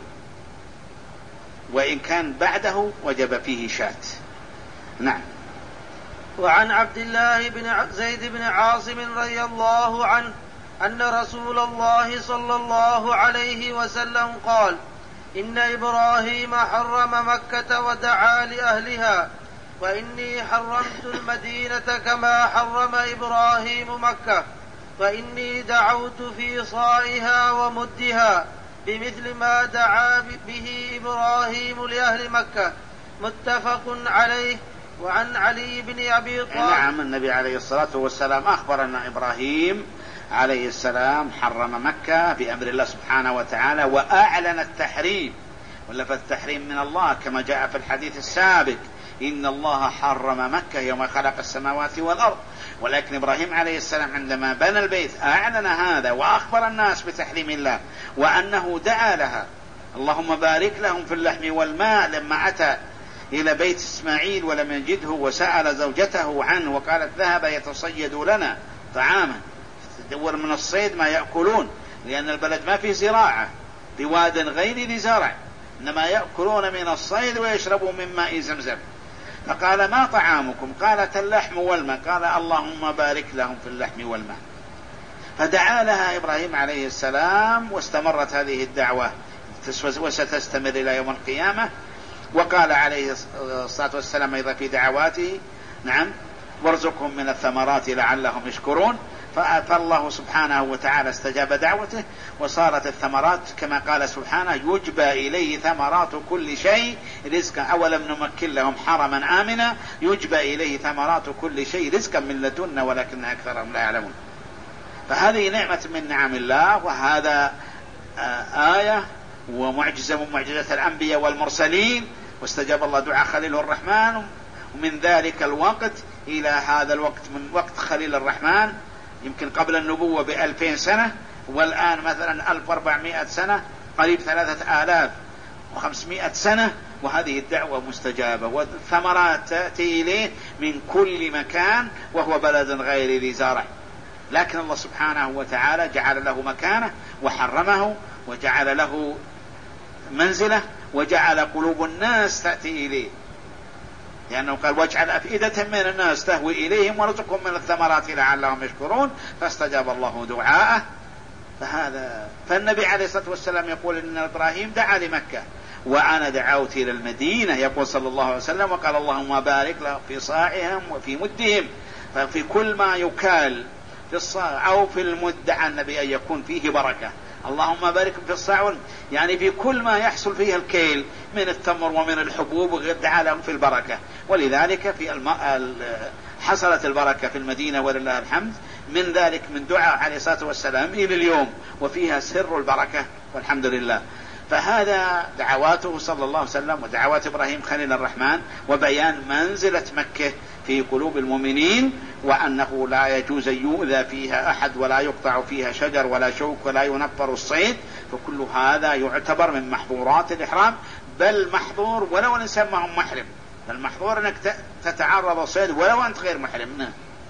وإن كان بعده وجب فيه شاة. نعم. وعن عبد الله بن زيد بن عاصم رضي الله عنه أن رسول الله صلى الله عليه وسلم قال: إن إبراهيم حرم مكة ودعا لأهلها، وإني حرمت المدينة كما حرم إبراهيم مكة، فإني دعوت في صاعها ومدها بمثل ما دعا به إبراهيم لأهل مكة. متفق عليه. وعن علي بن أبي طالب. نعم، النبي عليه الصلاة والسلام أخبر أن إبراهيم عليه السلام حرم مكة بأمر الله سبحانه وتعالى، وأعلن التحريم، ولا فالتحريم من الله كما جاء في الحديث السابق: إن الله حرم مكة يوم خلق السماوات والأرض. ولكن إبراهيم عليه السلام عندما بنى البيت أعلن هذا وأخبر الناس بتحريم الله وأنه دعا لها، اللهم بارك لهم في اللحم والماء. لما أتى إلى بيت إسماعيل ولم يجده وسأل زوجته عنه وقالت ذهب يتصيد لنا طعاما، تدور من الصيد ما يأكلون، لأن البلد ما فيه زراعة، بواد غير ذي زرع، إنما يأكلون من الصيد ويشربوا من ماء زمزم. فقال ما طعامكم؟ قالت اللحم والماء. قال اللهم بارك لهم في اللحم والماء. فدعا لها إبراهيم عليه السلام واستمرت هذه الدعوة وستستمر إلى يوم القيامة. وقال عليه الصلاة والسلام أيضا في دعواته نعم وارزقهم من الثمرات لعلهم يشكرون. فالله سبحانه وتعالى استجاب دعوته وصارت الثمرات كما قال سبحانه يجبى إليه ثمرات كل شيء رزقا. أولم نمكن لهم حرما آمنا يجبى إليه ثمرات كل شيء رزقا من لدنا ولكن أكثرهم لا يعلمون. فهذه نعمة من نعم الله، وهذا آية ومعجزة من معجزات الأنبياء والمرسلين. واستجاب الله دعاء خليل الرحمن، ومن ذلك الوقت إلى هذا الوقت من وقت خليل الرحمن يمكن قبل النبوة بألفين سنة، والآن مثلا ألف وأربعمائة سنة، قريب ثلاثة آلاف وخمسمائة سنة، وهذه الدعوة مستجابة والثمرات تأتي إليه من كل مكان وهو بلد غير ذي زرع. لكن الله سبحانه وتعالى جعل له مكانه وحرمه وجعل له منزله وجعل قلوب الناس تأتي إليه، لأنه قال واجعل أفئدة من الناس تهوي إليهم وارزقهم من الثمرات لعلهم يشكرون. فاستجاب الله دعاءه. فهذا فالنبي عليه الصلاة والسلام يقول إن إبراهيم دعا لمكة وأنا دعوت إلى المدينة، يقول صلى الله عليه وسلم وقال اللهم بارك لهم في صاعهم وفي مدهم. ففي كل ما يكال في الصاع أو في المد دعا النبي أن يكون فيه بركة. اللهم بارك في الصاع، يعني في كل ما يحصل فيه الكيل من التمر ومن الحبوب دعا لهم في البركة. ولذلك في الم... حصلت البركة في المدينة ولله الحمد من ذلك من دعاء عليه الصلاة والسلام إلى اليوم، وفيها سر البركة والحمد لله. فهذا دعواته صلى الله عليه وسلم ودعوات إبراهيم خليل الرحمن وبيان منزلة مكة في قلوب المؤمنين، وأنه لا يجوز أن يؤذى فيها أحد ولا يقطع فيها شجر ولا شوك ولا ينفر الصيد. فكل هذا يعتبر من محظورات الإحرام، بل محظور ولو الإنسان ما هو محرم، بل محظور أنك تتعرض الصيد ولو أنت غير محرم.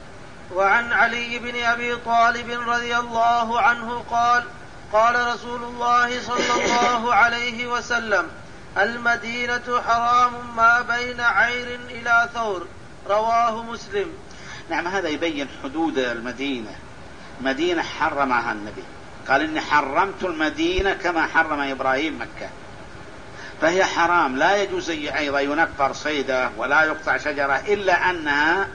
وعن علي بن أبي طالب رضي الله عنه قال قال رسول الله صلى الله عليه وسلم المدينة حرام ما بين عير إلى ثور، رواه مسلم. نعم، هذا يبين حدود المدينة. مدينة حرمها النبي، قال إني حرمت المدينة كما حرم إبراهيم مكة، فهي حرام لا يجوز أيضا ينفر صيدة ولا يقطع شجرة، إلا أنها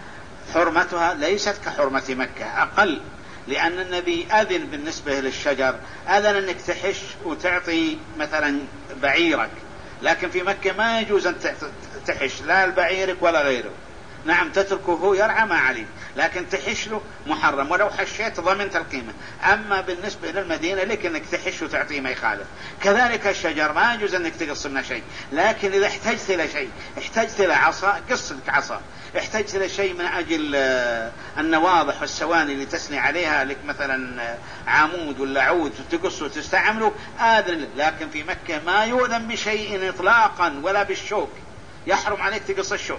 حرمتها ليست كحرمة مكة، أقل، لأن النبي أذن بالنسبة للشجر، أذن أنك تحش وتعطي مثلا بعيرك، لكن في مكة ما يجوز أن تحش لا البعيرك ولا غيره. نعم تتركه هو يرعى ما عليه، لكن تحش له محرم، ولو حشيت ضمنت القيمة. أما بالنسبة للمدينة لك أنك تحش وتعطيه ما يخالف. كذلك الشجر ما يجوز أنك تقص منه شيء، لكن إذا احتجت إلى شيء، احتجت إلى عصا قص لك عصا، احتجت إلى شيء من أجل النواضح والسواني اللي تسني عليها لك مثلا عمود ولا عود تقص وتستعمله آذن. لكن في مكة ما يؤذن بشيء إطلاقا ولا بالشوك، يحرم عليك تقص الشوك.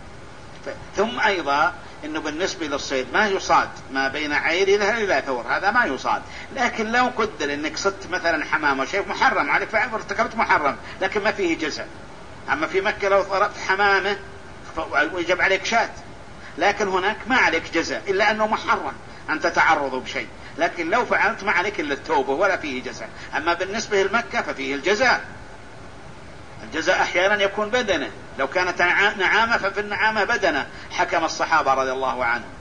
ثم أيضا إنه بالنسبة للصيد ما يصاد ما بين عير إلى ثور، هذا ما يصاد. لكن لو قدر إنك صدت مثلا حمامة شيء محرم عليك فارتكبت محرم، لكن ما فيه جزاء. أما في مكة لو ضربت حمامة ويجب عليك شاة، لكن هناك ما عليك جزاء إلا أنه محرم أن تتعرض بشيء، لكن لو فعلت ما عليك إلا التوبة ولا فيه جزاء. أما بالنسبة لمكة ففيه الجزاء. الجزاء أحيانا يكون بدنه، لو كانت نعامة ففي النعامة بدنه، حكم الصحابة رضي الله عنهم.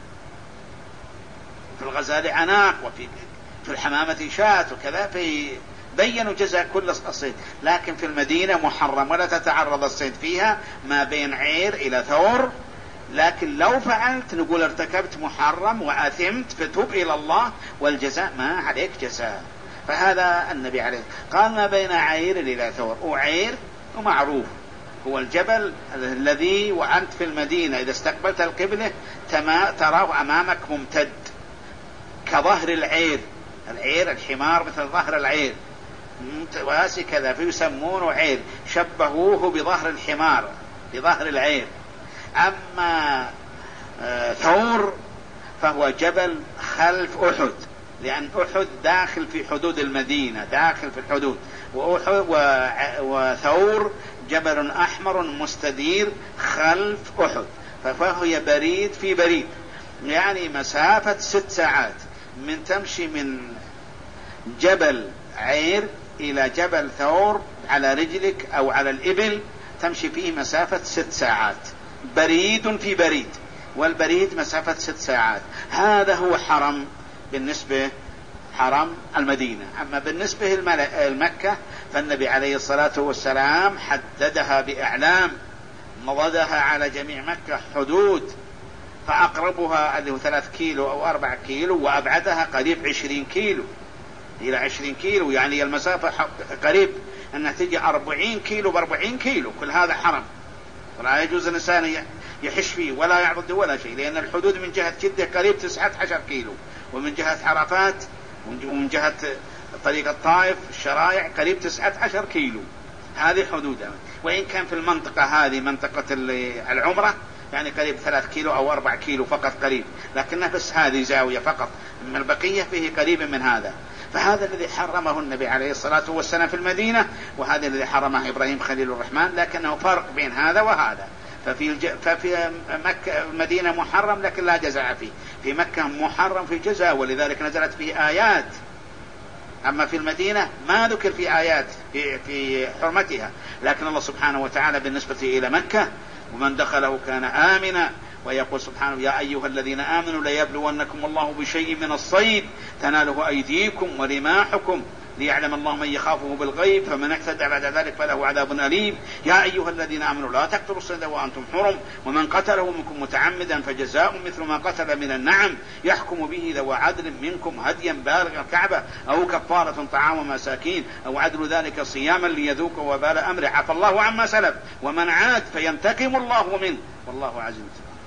في الغزال عناق، وفي في الحمامة شاة، وكذا في بينوا جزاء كل الصيد. لكن في المدينة محرم ولا تتعرض الصيد فيها ما بين عير إلى ثور. لكن لو فعلت نقول ارتكبت محرم وأثمت فتوب إلى الله، والجزاء ما عليك جزاء. فهذا النبي عليه قال ما بين عير إلى ثور، وعير ومعروف هو الجبل الذي وأنت في المدينة إذا استقبلت القبلة تراه أمامك ممتد كظهر العير. العير الحمار مثل ظهر العير واسي كذا، فيسمونه عير، شبهوه بظهر الحمار بظهر العير. أما ثور فهو جبل خلف أحد، لأن أحد داخل في حدود المدينة، داخل في الحدود، وثور جبل أحمر مستدير خلف أحد، فهي بريد في بريد، يعني مسافة ست ساعات من تمشي من جبل عير إلى جبل ثور على رجلك أو على الإبل، تمشي فيه مسافة ست ساعات، بريد في بريد، والبريد مسافة ست ساعات. هذا هو حرم بالنسبة حرم المدينة. أما بالنسبة لمكة فالنبي عليه الصلاة والسلام حددها بإعلام، مضدها على جميع مكة حدود، فأقربها اللي هو ثلاث كيلو أو أربع كيلو، وأبعدها قريب عشرين كيلو إلى عشرين كيلو، يعني المسافة قريب أنها تجي أربعين كيلو بأربعين كيلو. كل هذا حرم ولا يجوز الإنسان يحش فيه ولا يعبد ولا شيء، لأن الحدود من جهة جدة قريب تسعة عشر كيلو، ومن جهة عرفات ومن جهة طريق الطائف الشرائع قريب تسعة عشر كيلو. هذه حدودها، وإن كان في المنطقة هذه منطقة العمرة يعني قريب ثلاث كيلو أو أربع كيلو فقط قريب، لكنها بس هذه زاوية فقط، من البقية فيه قريب من هذا. فهذا الذي حرمه النبي عليه الصلاة والسلام في المدينة، وهذا الذي حرمه إبراهيم خليل الرحمن، لكنه فرق بين هذا وهذا. ففي, الج... ففي مكة المدينة محرم لكن لا جزاء فيه، في مكة محرم في جزاء، ولذلك نزلت فيه آيات. أما في المدينة ما ذكر في آيات في, في حرمتها، لكن الله سبحانه وتعالى بالنسبة إلى مكة ومن دخله كان آمنا، ويقول سبحانه يا أيها الذين آمنوا ليبلونكم الله بشيء من الصيد تناله أيديكم ورماحكم ليعلم الله من يخافه بالغيب فمن اعتدى بعد ذلك فله عذاب أليم. يا أيها الذين آمنوا لا تقتلوا الصيد وأنتم حرم ومن قتله منكم متعمدا فجزاء مثل ما قتل من النعم يحكم به ذو عدل منكم هديا بالغ الكعبة أو كفارة طعام مساكين أو عدل ذلك صياما ليذوق وبال أمره عفى الله عما سلف ومن عاد فينتقم الله منه والله عزيز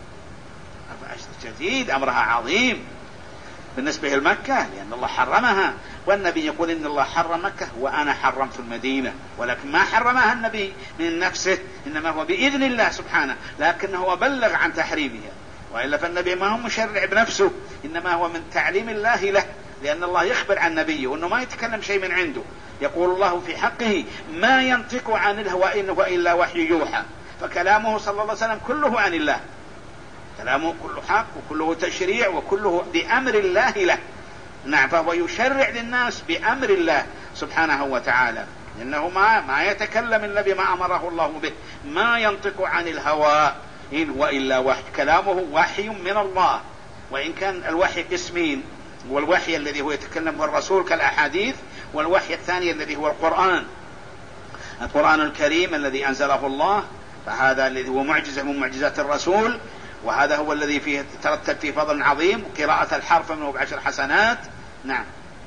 شديد. أمرها عظيم بالنسبة لمكة لأن الله حرمها، والنبي يقول إن الله حرم مكة وأنا حرمت المدينة، ولكن ما حرمها النبي من نفسه، إنما هو بإذن الله سبحانه، لكنه هو بلغ عن تحريمها، وإلا فالنبي ما هو مشرع بنفسه، إنما هو من تعليم الله له، لأن الله يخبر عن نبيه وأنه ما يتكلم شيء من عنده. يقول الله في حقه ما ينطق عن الهوى إن هو إلا وحي يوحى، فكلامه صلى الله عليه وسلم كله عن الله، كلامه كله حق وكله تشريع وكله بأمر الله له. نعم، فهو يشرع للناس بأمر الله سبحانه وتعالى، إنه ما, ما يتكلم إلا بما أمره الله به، ما ينطق عن الهوى إن هو إلا وحي، كلامه وحي من الله. وإن كان الوحي قسمين، والوحي الذي هو يتكلم هو الرسول كالأحاديث، والوحي الثاني الذي هو القرآن، القرآن الكريم الذي أنزله الله، فهذا الذي هو معجزة من معجزات الرسول، وهذا هو الذي فيه ترتب فيه فضل عظيم، قراءة الحرف منه بعشر حسنات. نعم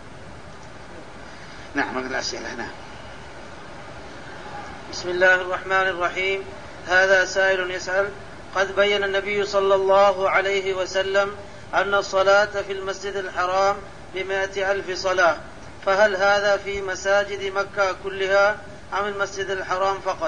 نعم الأسئلة. نعم. بسم الله الرحمن الرحيم. هذا سائل يسأل: قد بين النبي صلى الله عليه وسلم أن الصلاة في المسجد الحرام بمائة ألف صلاة، فهل هذا في مساجد مكة كلها أم المسجد الحرام فقط؟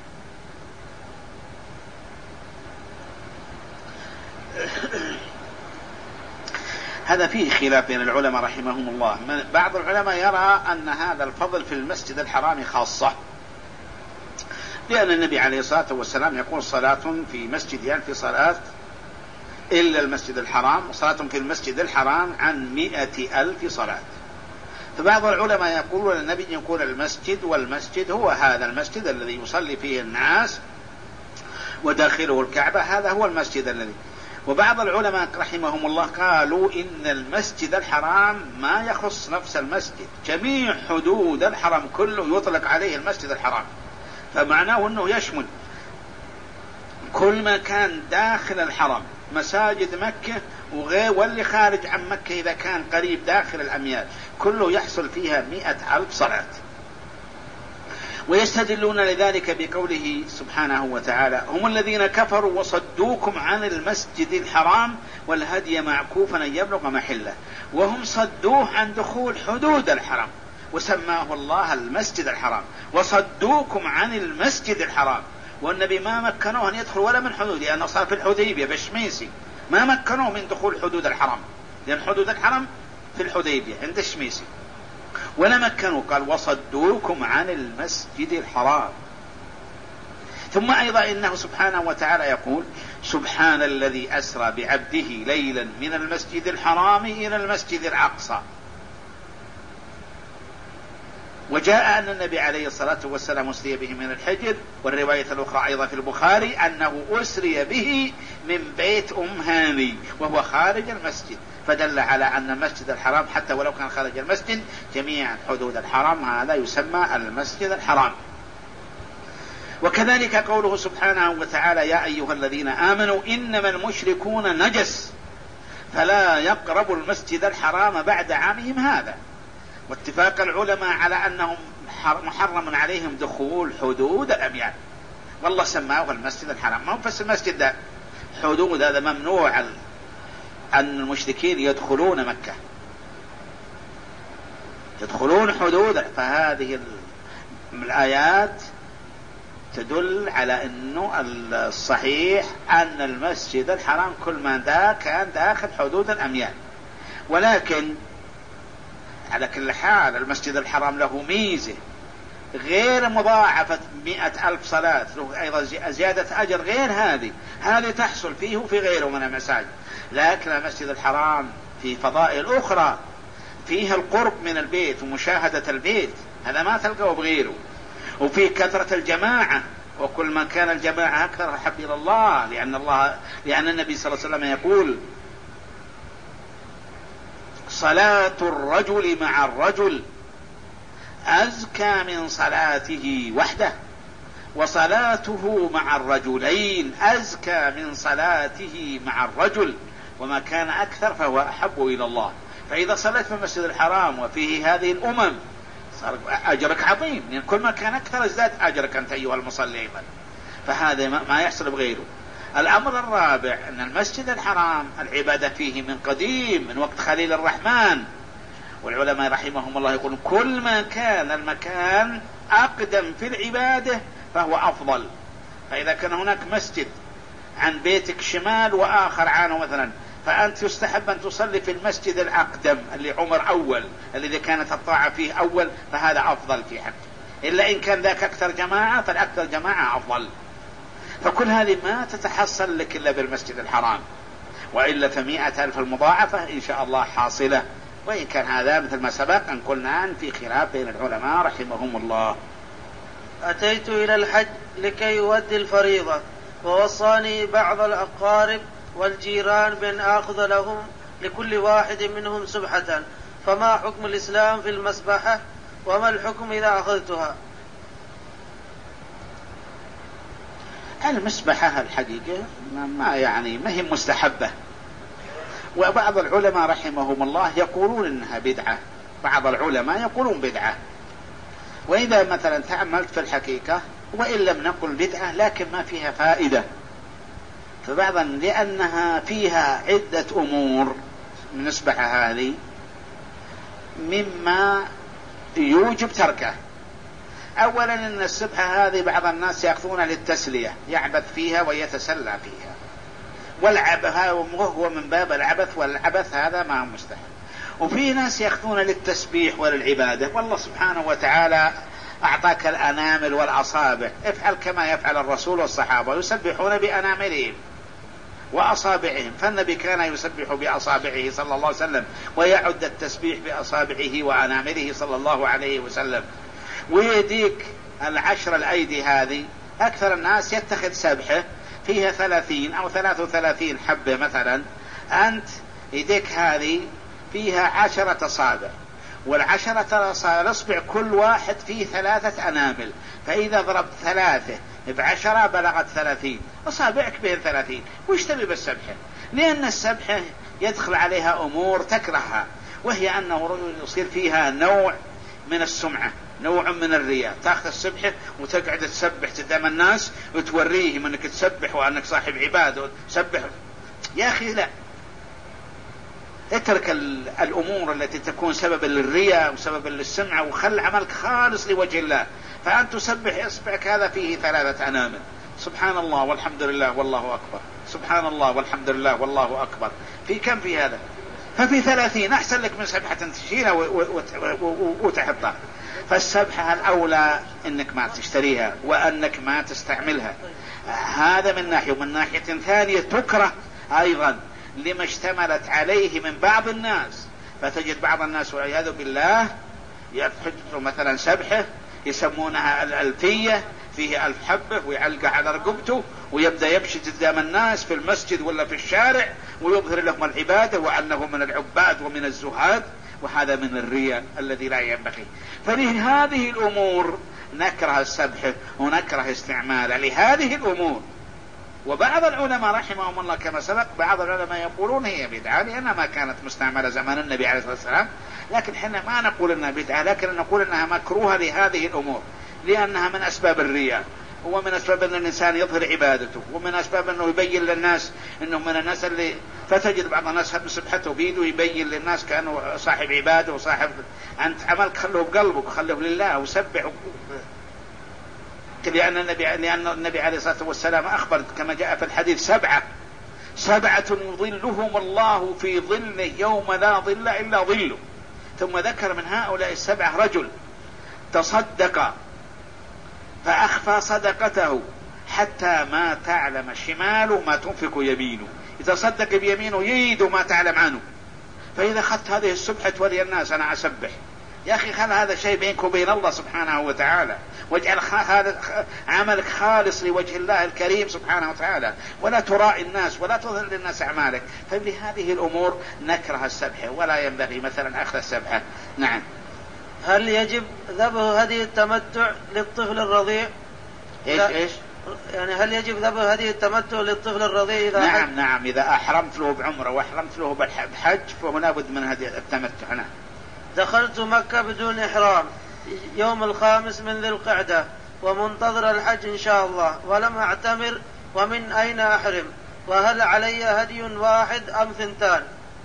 هذا فيه خلاف بين العلماء رحمهم الله. بعض العلماء يرى أن هذا الفضل في المسجد الحرام خاصة، لأن النبي عليه الصلاة والسلام يقول صلاة في مسجد ألف صلاة إلا المسجد الحرام، صلاة في المسجد الحرام عن مئة ألف صلاة. فبعض العلماء يقولون النبي يقول المسجد، والمسجد هو هذا المسجد الذي يصلي فيه الناس وداخله الكعبة، هذا هو المسجد الذي. وبعض العلماء رحمهم الله قالوا إن المسجد الحرام ما يخص نفس المسجد، جميع حدود الحرم كله يطلق عليه المسجد الحرام، فمعناه أنه يشمل كل ما كان داخل الحرم، مساجد مكة وغير، واللي خارج عن مكة إذا كان قريب داخل الأميال كله يحصل فيها مئة ألف صلاة. ويستدلون لذلك بقوله سبحانه وتعالى: هم الذين كفروا وصدوكم عن المسجد الحرام والهدي معكوفا أن يبلغ محله، وهم صدوه عن دخول حدود الحرم وسماه الله المسجد الحرام، وصدوكم عن المسجد الحرام، والنبي ما مكنوه أن يدخل ولا من حدوده، لأنه صار في الحديبية بالشميسي، ما مكنوه من دخول حدود الحرم، لأن حدود الحرم في الحديبية عند الشميسي، ولا مكنوا. قال: وصدوكم عن المسجد الحرام. ثم أيضا إنه سبحانه وتعالى يقول: سبحان الذي أسرى بعبده ليلا من المسجد الحرام إلى المسجد الأقصى. وجاء أن النبي عليه الصلاة والسلام أسري به من الحجر، والرواية الأخرى أيضا في البخاري أنه أسري به من بيت أم هاني وهو خارج المسجد، فدل على أن المسجد الحرام حتى ولو كان خارج المسجد جميع حدود الحرام هذا يسمى المسجد الحرام. وكذلك قوله سبحانه وتعالى: يا أيها الذين آمنوا إنما المشركون نجس فلا يقربوا المسجد الحرام بعد عامهم هذا. واتفاق العلماء على أنهم محرم عليهم دخول حدود الأميال، والله سماه المسجد الحرام، ما هو بس المسجد ده، حدود هذا ممنوع أن المشركين يدخلون مكة، يدخلون حدود. فهذه الآيات تدل على أنه الصحيح أن المسجد الحرام كل ما دا كان داخل حدود الأميال. ولكن على كل حال المسجد الحرام له ميزة غير مضاعفة مئة ألف صلاة، له أيضا زيادة أجر غير هذه، هذه تحصل فيه وفي غيره من المساجد. لكن المسجد الحرام في فضائل أخرى، فيها القرب من البيت ومشاهدة البيت، هذا ما تلقاه بغيره. وفي كثرة الجماعة، وكل ما كان الجماعة أكثر أحب إلى الله، لأن الله لأن النبي صلى الله عليه وسلم يقول: صلاة الرجل مع الرجل أزكى من صلاته وحده، وصلاته مع الرجلين أزكى من صلاته مع الرجل، وما كان أكثر فهو أحب إلى الله. فإذا صليت في المسجد الحرام وفيه هذه الأمم صار أجرك عظيم، لأن كل ما كان أكثر ازداد أجرك أنت أيها المصلي أيضا، فهذا ما يحصل بغيره. الأمر الرابع أن المسجد الحرام العبادة فيه من قديم، من وقت خليل الرحمن، والعلماء رحمهم الله يقولون: كل ما كان المكان أقدم في العبادة فهو أفضل. فإذا كان هناك مسجد عن بيتك شمال وآخر عنه مثلا، فأنت يستحب أن تصلي في المسجد الأقدم اللي عمر أول، الذي كانت الطاعة فيه أول، فهذا أفضل في حق. إلا إن كان ذاك أكثر جماعة فالأكثر جماعة أفضل. فكل هذه ما تتحصل لك إلا بالمسجد الحرام، وإلا فمئة ألف المضاعفة إن شاء الله حاصلة. وإن كان هذا مثل ما سبق أن قلنا في خلاف بين العلماء رحمهم الله. أتيت إلى الحج لكي يؤدي الفريضة، ووصاني بعض الأقارب والجيران بأن آخذ لهم لكل واحد منهم سبحة، فما حكم الإسلام في المسبحة، وما الحكم إذا أخذتها؟ المسبحة الحقيقة ما يعني ما هي مستحبة، وبعض العلماء رحمهم الله يقولون إنها بدعة، بعض العلماء يقولون بدعة. وإذا مثلا تأملت في الحقيقة، وإن لم نقل بدعة لكن ما فيها فائدة، فبعضا لأنها فيها عدة أمور من المسبحة هذه مما يوجب تركه. أولا أن السبحة هذه بعض الناس يأخذونها للتسلية، يعبث فيها ويتسلى فيها، والعبث هو من باب العبث، والعبث هذا ما هو مستحب. وفي ناس يأخذون للتسبيح وللعبادة، والله سبحانه وتعالى أعطاك الأنامل والأصابع، افعل كما يفعل الرسول والصحابة، يسبحون بأناملهم وأصابعهم، فالنبي كان يسبح بأصابعه صلى الله عليه وسلم، ويعد التسبيح بأصابعه وأنامله صلى الله عليه وسلم. ويديك العشر الأيدي هذه أكثر الناس يتخذ سبحة فيها ثلاثين أو ثلاث وثلاثين حبة مثلا، أنت يديك هذه فيها عشرة أصابع، والعشرة الأصابع كل واحد فيه ثلاثة أنامل، فإذا ضربت ثلاثة بعشرة بلغت ثلاثين، أصابعك بين ثلاثين. وش تبي بالسبحة؟ لأن السبحة يدخل عليها أمور تكرهها، وهي أنه يصير فيها نوع من السمعة، نوع من الرياء. تأخذ السبحة وتقعد تسبح قدام الناس وتوريهم أنك تسبح وأنك صاحب عبادة وتسبح. يا أخي لا، اترك الأمور التي تكون سببا للرياء وسببا للسمعة وخل عملك خالص لوجه الله. فأن تسبح إصبعك هذا فيه ثلاثة أنامل، سبحان الله والحمد لله والله أكبر، سبحان الله والحمد لله والله أكبر. في كم في هذا؟ ففي ثلاثين، أحسن لك من سبحة تشيلها وتحطها. فالسبحة الأولى أنك ما تشتريها وأنك ما تستعملها، هذا من ناحية. ومن ناحية ثانية تكره أيضا لما اشتملت عليه من بعض الناس. فتجد بعض الناس والعياذ بالله يحطوا مثلا سبحة يسمونها الألفية، فيه ألف حبة ويعلق على رقبته ويبدأ يمشي قدام الناس في المسجد ولا في الشارع ويظهر لهم العبادة وأنه من العباد ومن الزهاد، وهذا من الرياء الذي لا ينبغي. فلهذه الأمور نكره السبحة ونكره استعمالها لهذه الأمور. وبعض العلماء رحمهم الله كما سبق، بعض العلماء يقولون هي بدعة لأنها ما كانت مستعملة زمان النبي عليه الصلاة والسلام، لكن حنا ما نقول انها بدعة، لكن نقول انها مكروهة لهذه الأمور، لأنها من أسباب الرياء، ومن أسباب أن الإنسان يظهر عبادته، ومن أسباب أنه يبين للناس أنه من الناس اللي فتجد بعض الناس بسبحته بيده يبين للناس كأنه صاحب عبادة وصاحب. أنت عملك خله بقلبك وخله لله وسبح. لأن النبي لأن النبي عليه الصلاة والسلام أخبر كما جاء في الحديث: سبعة سبعة يظلهم الله في ظله يوم لا ظل إلا ظله. ثم ذكر من هؤلاء السبعة رجل تصدق فأخفى صدقته حتى ما تعلم شماله ما تنفق يمينه. يتصدق بيمينه يريد ما تعلم عنه. فإذا أخذت هذه السبحة تولي الناس أنا أسبح، يا أخي خل هذا شيء بينك وبين الله سبحانه وتعالى، واجعل هذا عملك خالص لوجه الله الكريم سبحانه وتعالى، ولا ترائي الناس ولا تظهر للناس أعمالك. فلهذه الأمور نكره السبحة ولا ينبغي مثلا أخذ السبحة. نعم. هل يجب ذبح هدي التمتع للطفل الرضيع؟ إيش إيش يعني هل يجب ذبح هدي التمتع للطفل الرضيع إذا نعم حج؟ نعم إذا أحرمت له بعمره وأحرمت له بحج فهنا بد من هدي التمتع. نعم. دخلت مكة بدون إحرام يوم الخامس من ذي القعدة ومنتظر الحج إن شاء الله ولم أعتمر، ومن أين أحرم؟ وهل علي هدي واحد أم ثنتان؟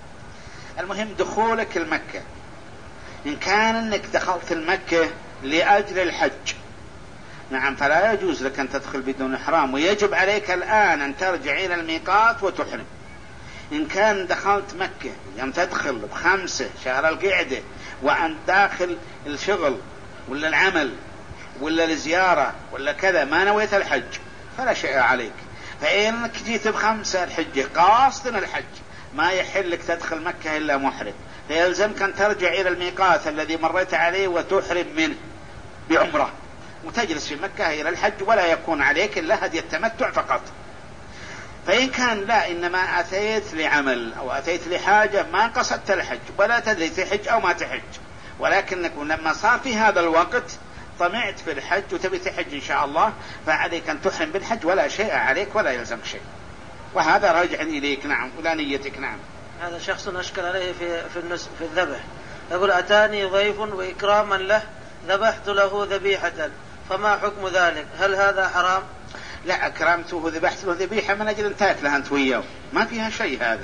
المهم دخولك المكة، إن كان أنك دخلت المكة لأجل الحج نعم فلا يجوز لك أن تدخل بدون إحرام، ويجب عليك الآن أن ترجع إلى الميقات وتحرم. إن كان دخلت مكة يوم تدخل بخمسة شهر القعدة وأن داخل الشغل ولا العمل ولا الزيارة ولا كذا ما نويت الحج فلا شيء عليك. فإنك جيت بخمسة الحجة قاصدا الحج ما يحل لك تدخل مكة إلا محرم، فيلزمك أن ترجع إلى الميقات الذي مريت عليه وتحرم منه بعمرة وتجلس في مكة إلى الحج، ولا يكون عليك إلا هدي التمتع فقط. فإن كان لا إنما أتيت لعمل أو أتيت لحاجة ما قصدت الحج ولا تدري تحج أو ما تحج، ولكنك لما صار في هذا الوقت طمعت في الحج وتبي تحج إن شاء الله فعليك أن تحرم بالحج ولا شيء عليك ولا يلزمك شيء، وهذا راجع إليك. نعم. ولا نيتك. نعم. هذا شخص أشكل عليه في في, في الذبح، يقول: أتاني ضيف وإكراما له ذبحت له ذبيحة فما حكم ذلك؟ هل هذا حرام؟ لا، أكرمته ذبحت له ذبيحة من أجل أن تاكلها أنت وياه، ما فيها شيء. هذه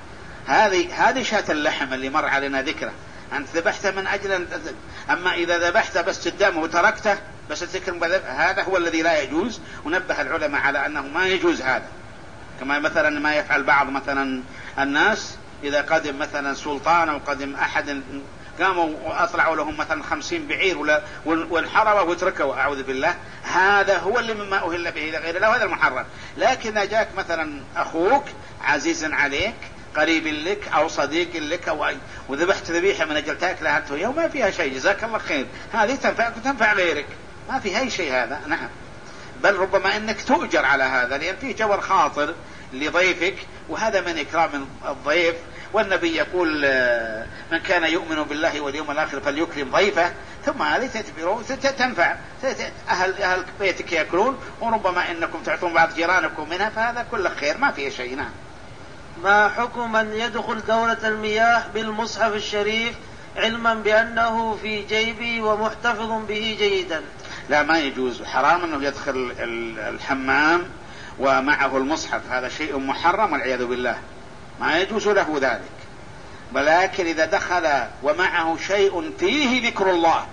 هذه هذه شاة اللحم اللي مر علينا ذكره، أنت ذبحته من أجل أن. أما إذا ذبحته بس قدامه وتركته بس تكرم هذا هو الذي لا يجوز. ونبه العلماء على أنه ما يجوز هذا، كما مثلا ما يفعل بعض مثلا الناس إذا قدم مثلا سلطان أو قدم أحد قاموا وأطلعوا لهم مثلا خمسين بعير وانحروا وتركوا، أعوذ بالله، هذا هو اللي مما أهل به غير الله، وهذا المحرم. لكن إذا جاك مثلا أخوك عزيز عليك قريب لك أو صديق لك أو وذبحت ذبيحة من أجل تأكلها أنت وياه ما فيها شيء، جزاك الله خير، هذه تنفعك وتنفع غيرك، ما في أي شيء هذا. نعم. بل ربما أنك تؤجر على هذا لأن فيه جبر خاطر لضيفك، وهذا من إكرام الضيف. والنبي يقول: من كان يؤمن بالله واليوم الآخر فليكرم ضيفه. ثم هذه تعتبره تنفع أهل, أهل بيتك يأكلون، وربما إنكم تعطون بعض جيرانكم منها، فهذا كل خير ما فيه شيء. نعم. ما حكم من يدخل دورة المياه بالمصحف الشريف علما بأنه في جيبي ومحتفظ به جيدا. لا، ما يجوز، حرام أنه يدخل الحمام ومعه المصحف، هذا شيء محرم والعياذ بالله، ما يجوز له ذلك. ولكن إذا دخل ومعه شيء فيه ذكر الله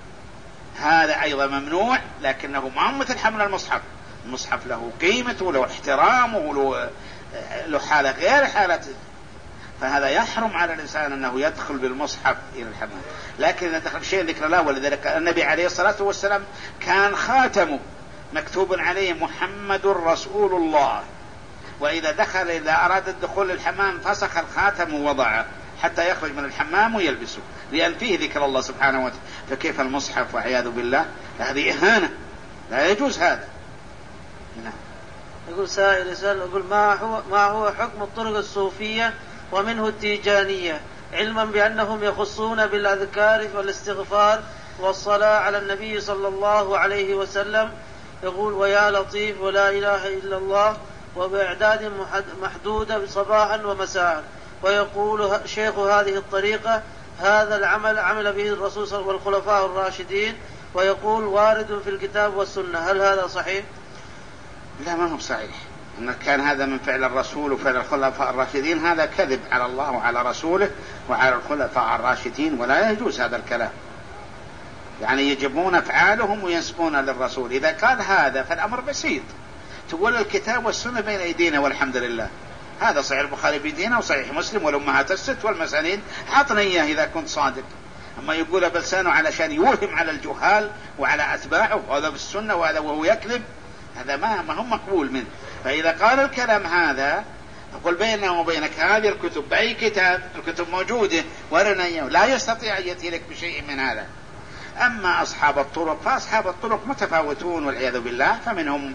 هذا أيضا ممنوع، لكنه ما مثل حمل المصحف. المصحف له قيمته، له احترامه، له, له حالة غير حالته، فهذا يحرم على الإنسان أنه يدخل بالمصحف إلى الحمام. لكن إذا دخل شيء ذكر الله، ولذلك النبي عليه الصلاة والسلام كان خاتمه مكتوب عليه محمد رسول الله، وإذا دخل إذا أراد الدخول للحمام فسخ الخاتم ووضعه حتى يخرج من الحمام ويلبسه، لأن فيه ذكر الله سبحانه وتعالى. فكيف المصحف والعياذ بالله؟ هذه إهانة، لا يجوز هذا. نعم. يقول سائل يسأل يقول ما هو ما هو حكم الطرق الصوفية ومنه التيجانية، علما بأنهم يخصون بالأذكار والاستغفار والصلاة على النبي صلى الله عليه وسلم، يقول ويا لطيف ولا إله إلا الله، وبإعداد محدودة صباحا ومساء، ويقول شيخ هذه الطريقة هذا العمل عمل به الرسول والخلفاء الراشدين، ويقول وارد في الكتاب والسنة، هل هذا صحيح؟ لا، ما هو صحيح. إن كان هذا من فعل الرسول وفعل الخلفاء الراشدين هذا كذب على الله وعلى رسوله وعلى الخلفاء الراشدين، ولا يجوز هذا الكلام. يعني يجبون أفعالهم وينسبون للرسول. إذا قال هذا فالأمر بسيط، تقول الكتاب والسنة بين أيدينا والحمد لله، هذا صحيح البخاري بيدينا وصحيح مسلم والأمهات الست والمسانيد، حطني إياه إذا كنت صادق. أما يقول بلسانه علشان يوهم على الجهال وعلى أتباعه وهذا بالسنة وهذا وهو يكذب، هذا ما ما هم مقبول منه. فإذا قال الكلام هذا أقول بيننا وبينك هذه الكتب بأي كتاب، الكتب موجودة ورنا إياه، لا يستطيع أن يأتي لك بشيء من هذا. أما أصحاب الطرق فأصحاب الطرق متفاوتون والعياذ بالله، فمنهم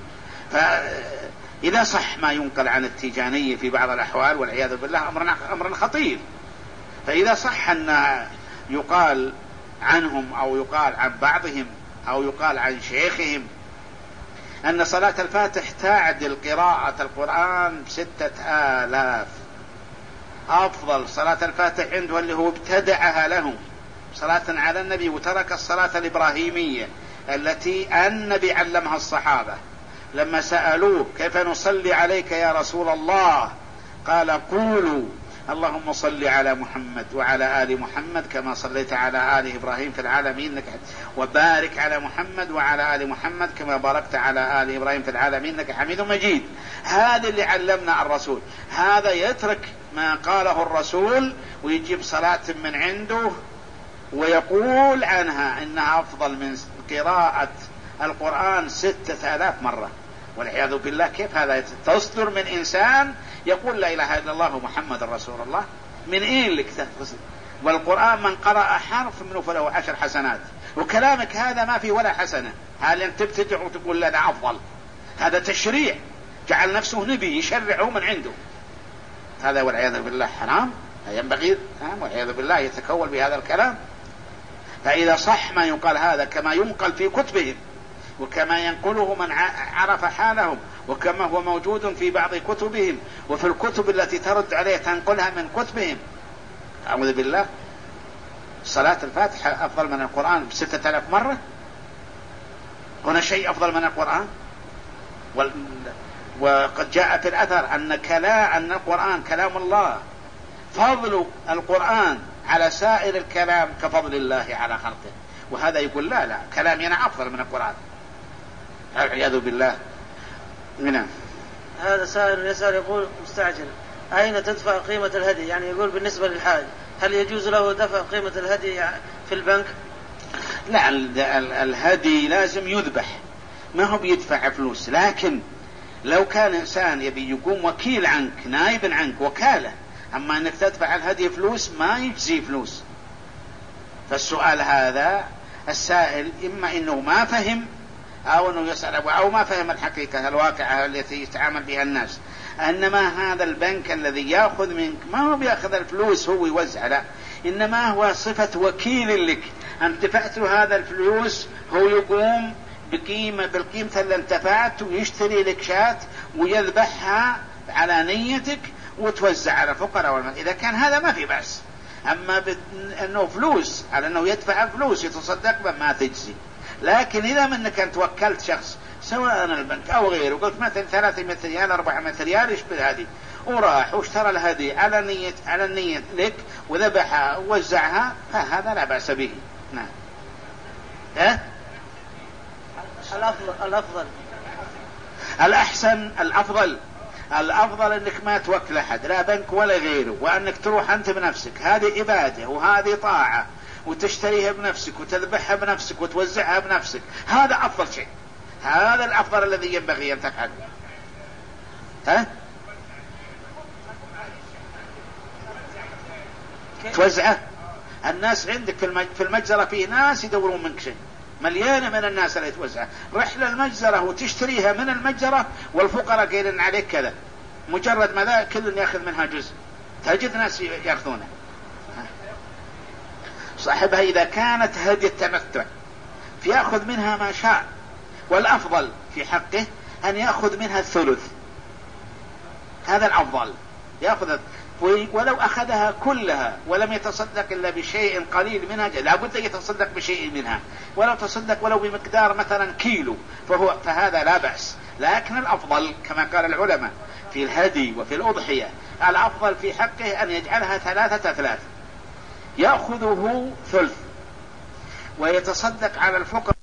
فإذا صح ما ينقل عن التيجانية في بعض الأحوال والعياذ بالله أمر أمر خطير. فإذا صح أن يقال عنهم أو يقال عن بعضهم أو يقال عن شيخهم أن صلاة الفاتح تعدل قراءة القرآن بستة آلاف، أفضل صلاة الفاتح عنده اللي هو ابتدعها لهم صلاة على النبي، وترك الصلاة الإبراهيمية التي النبي علمها الصحابة. لما سألوه كيف نصلي عليك يا رسول الله قال قولوا اللهم صل على محمد وعلى آل محمد كما صليت على آل إبراهيم في العالمين إنك، وبارك على محمد وعلى آل محمد كما باركت على آل إبراهيم في العالمين إنك حميد مجيد. هذا اللي علمنا الرسول. هذا يترك ما قاله الرسول ويجيب صلاة من عنده ويقول عنها إنها أفضل من قراءة القرآن ستة آلاف مرة، والعياذ بالله. كيف هذا تصدر من إنسان يقول لا إله إلا الله محمد رسول الله؟ من إيه لك تفصل؟ والقرآن من قرأ حرف منه فله عشر حسنات، وكلامك هذا ما في ولا حسنة. هل أنت تبتدع وتقول لا ده أفضل؟ هذا تشريع، جعل نفسه نبي يشرعه من عنده. هذا والعياذ بالله حرام، ينبغي والعياذ بالله يتكول بهذا الكلام. فإذا صح ما يقال هذا كما ينقل في كتبهم وكما ينقله من عرف حالهم وكما هو موجود في بعض كتبهم وفي الكتب التي ترد عليه تنقلها من كتبهم، أعوذ بالله، صلاة الفاتحة أفضل من القرآن بستة آلاف مرة. هنا شيء أفضل من القرآن؟ وقد جاء في الأثر أن كلام أن القرآن كلام الله، فضل القرآن على سائر الكلام كفضل الله على خلقه. وهذا يقول لا لا كلامنا أفضل من القرآن، والعياذ بالله. منه. هذا سائل يسأل يقول مستعجل أين تدفع قيمة الهدي؟ يعني يقول بالنسبة للحاج هل يجوز له دفع قيمة الهدي في البنك؟ لا، الهدي لازم يذبح، ما هو بيدفع فلوس. لكن لو كان إنسان يبي يقوم وكيل عنك نائب عنك وكالة، أما أنك تدفع الهدي فلوس ما يجزي فلوس. فالسؤال هذا السائل إما أنه ما فهم أو أنه يسأل أو ما فهم الحقيقة الواقعة التي يتعامل بها الناس. إنما هذا البنك الذي يأخذ منك ما هو بيأخذ الفلوس هو يوزع، لا، إنما هو صفة وكيل لك. أن دفعت هذا الفلوس هو يقوم بقيمة بالقيمة اللي انتفعت ويشتري لك شاة ويذبحها على نيتك وتوزع على الفقراء والمساكين. إذا كان هذا ما في بأس. أما أنه فلوس، على أنه يدفع فلوس يتصدق به ما تجزي. لكن إذا منك أن توكلت شخص سواء البنك أو غيره، قلت مثلا ثلاثمائة ريال أربعمائة ريال يشبه هذه، وراح واشترى الهدي على نية على النية لك وذبحها ووزعها، فهذا لا بأس به. نعم. ها؟ الأفضل الأفضل الأحسن الأفضل الأفضل أنك ما توكل أحد، لا بنك ولا غيره، وأنك تروح أنت بنفسك. هذه عبادة وهذه طاعة، وتشتريها بنفسك وتذبحها بنفسك وتوزعها بنفسك، هذا أفضل شيء، هذا الأفضل الذي ينبغي أن تفعله. ها؟ توزعه. الناس عندك في المجزرة فيه ناس يدورون منك شيء، مليانة من الناس اللي توزعه. رحلة المجزرة وتشتريها من المجزرة والفقراء قيلن عليك كذا، مجرد ما ذا كل يأخذ منها جزء، تجد ناس يأخذونه. صاحبها إذا كانت هدية التمتع فيأخذ منها ما شاء، والأفضل في حقه أن يأخذ منها الثلث، هذا الأفضل يأخذ. ولو أخذها كلها ولم يتصدق إلا بشيء قليل منها، لا بد يتصدق بشيء منها، ولو تصدق ولو بمقدار مثلا كيلو فهو فهذا لا بأس. لكن الأفضل كما قال العلماء في الهدي وفي الأضحية، الأفضل في حقه أن يجعلها ثلاثة ثلاث، يأخذه ثلث ويتصدق على الفقراء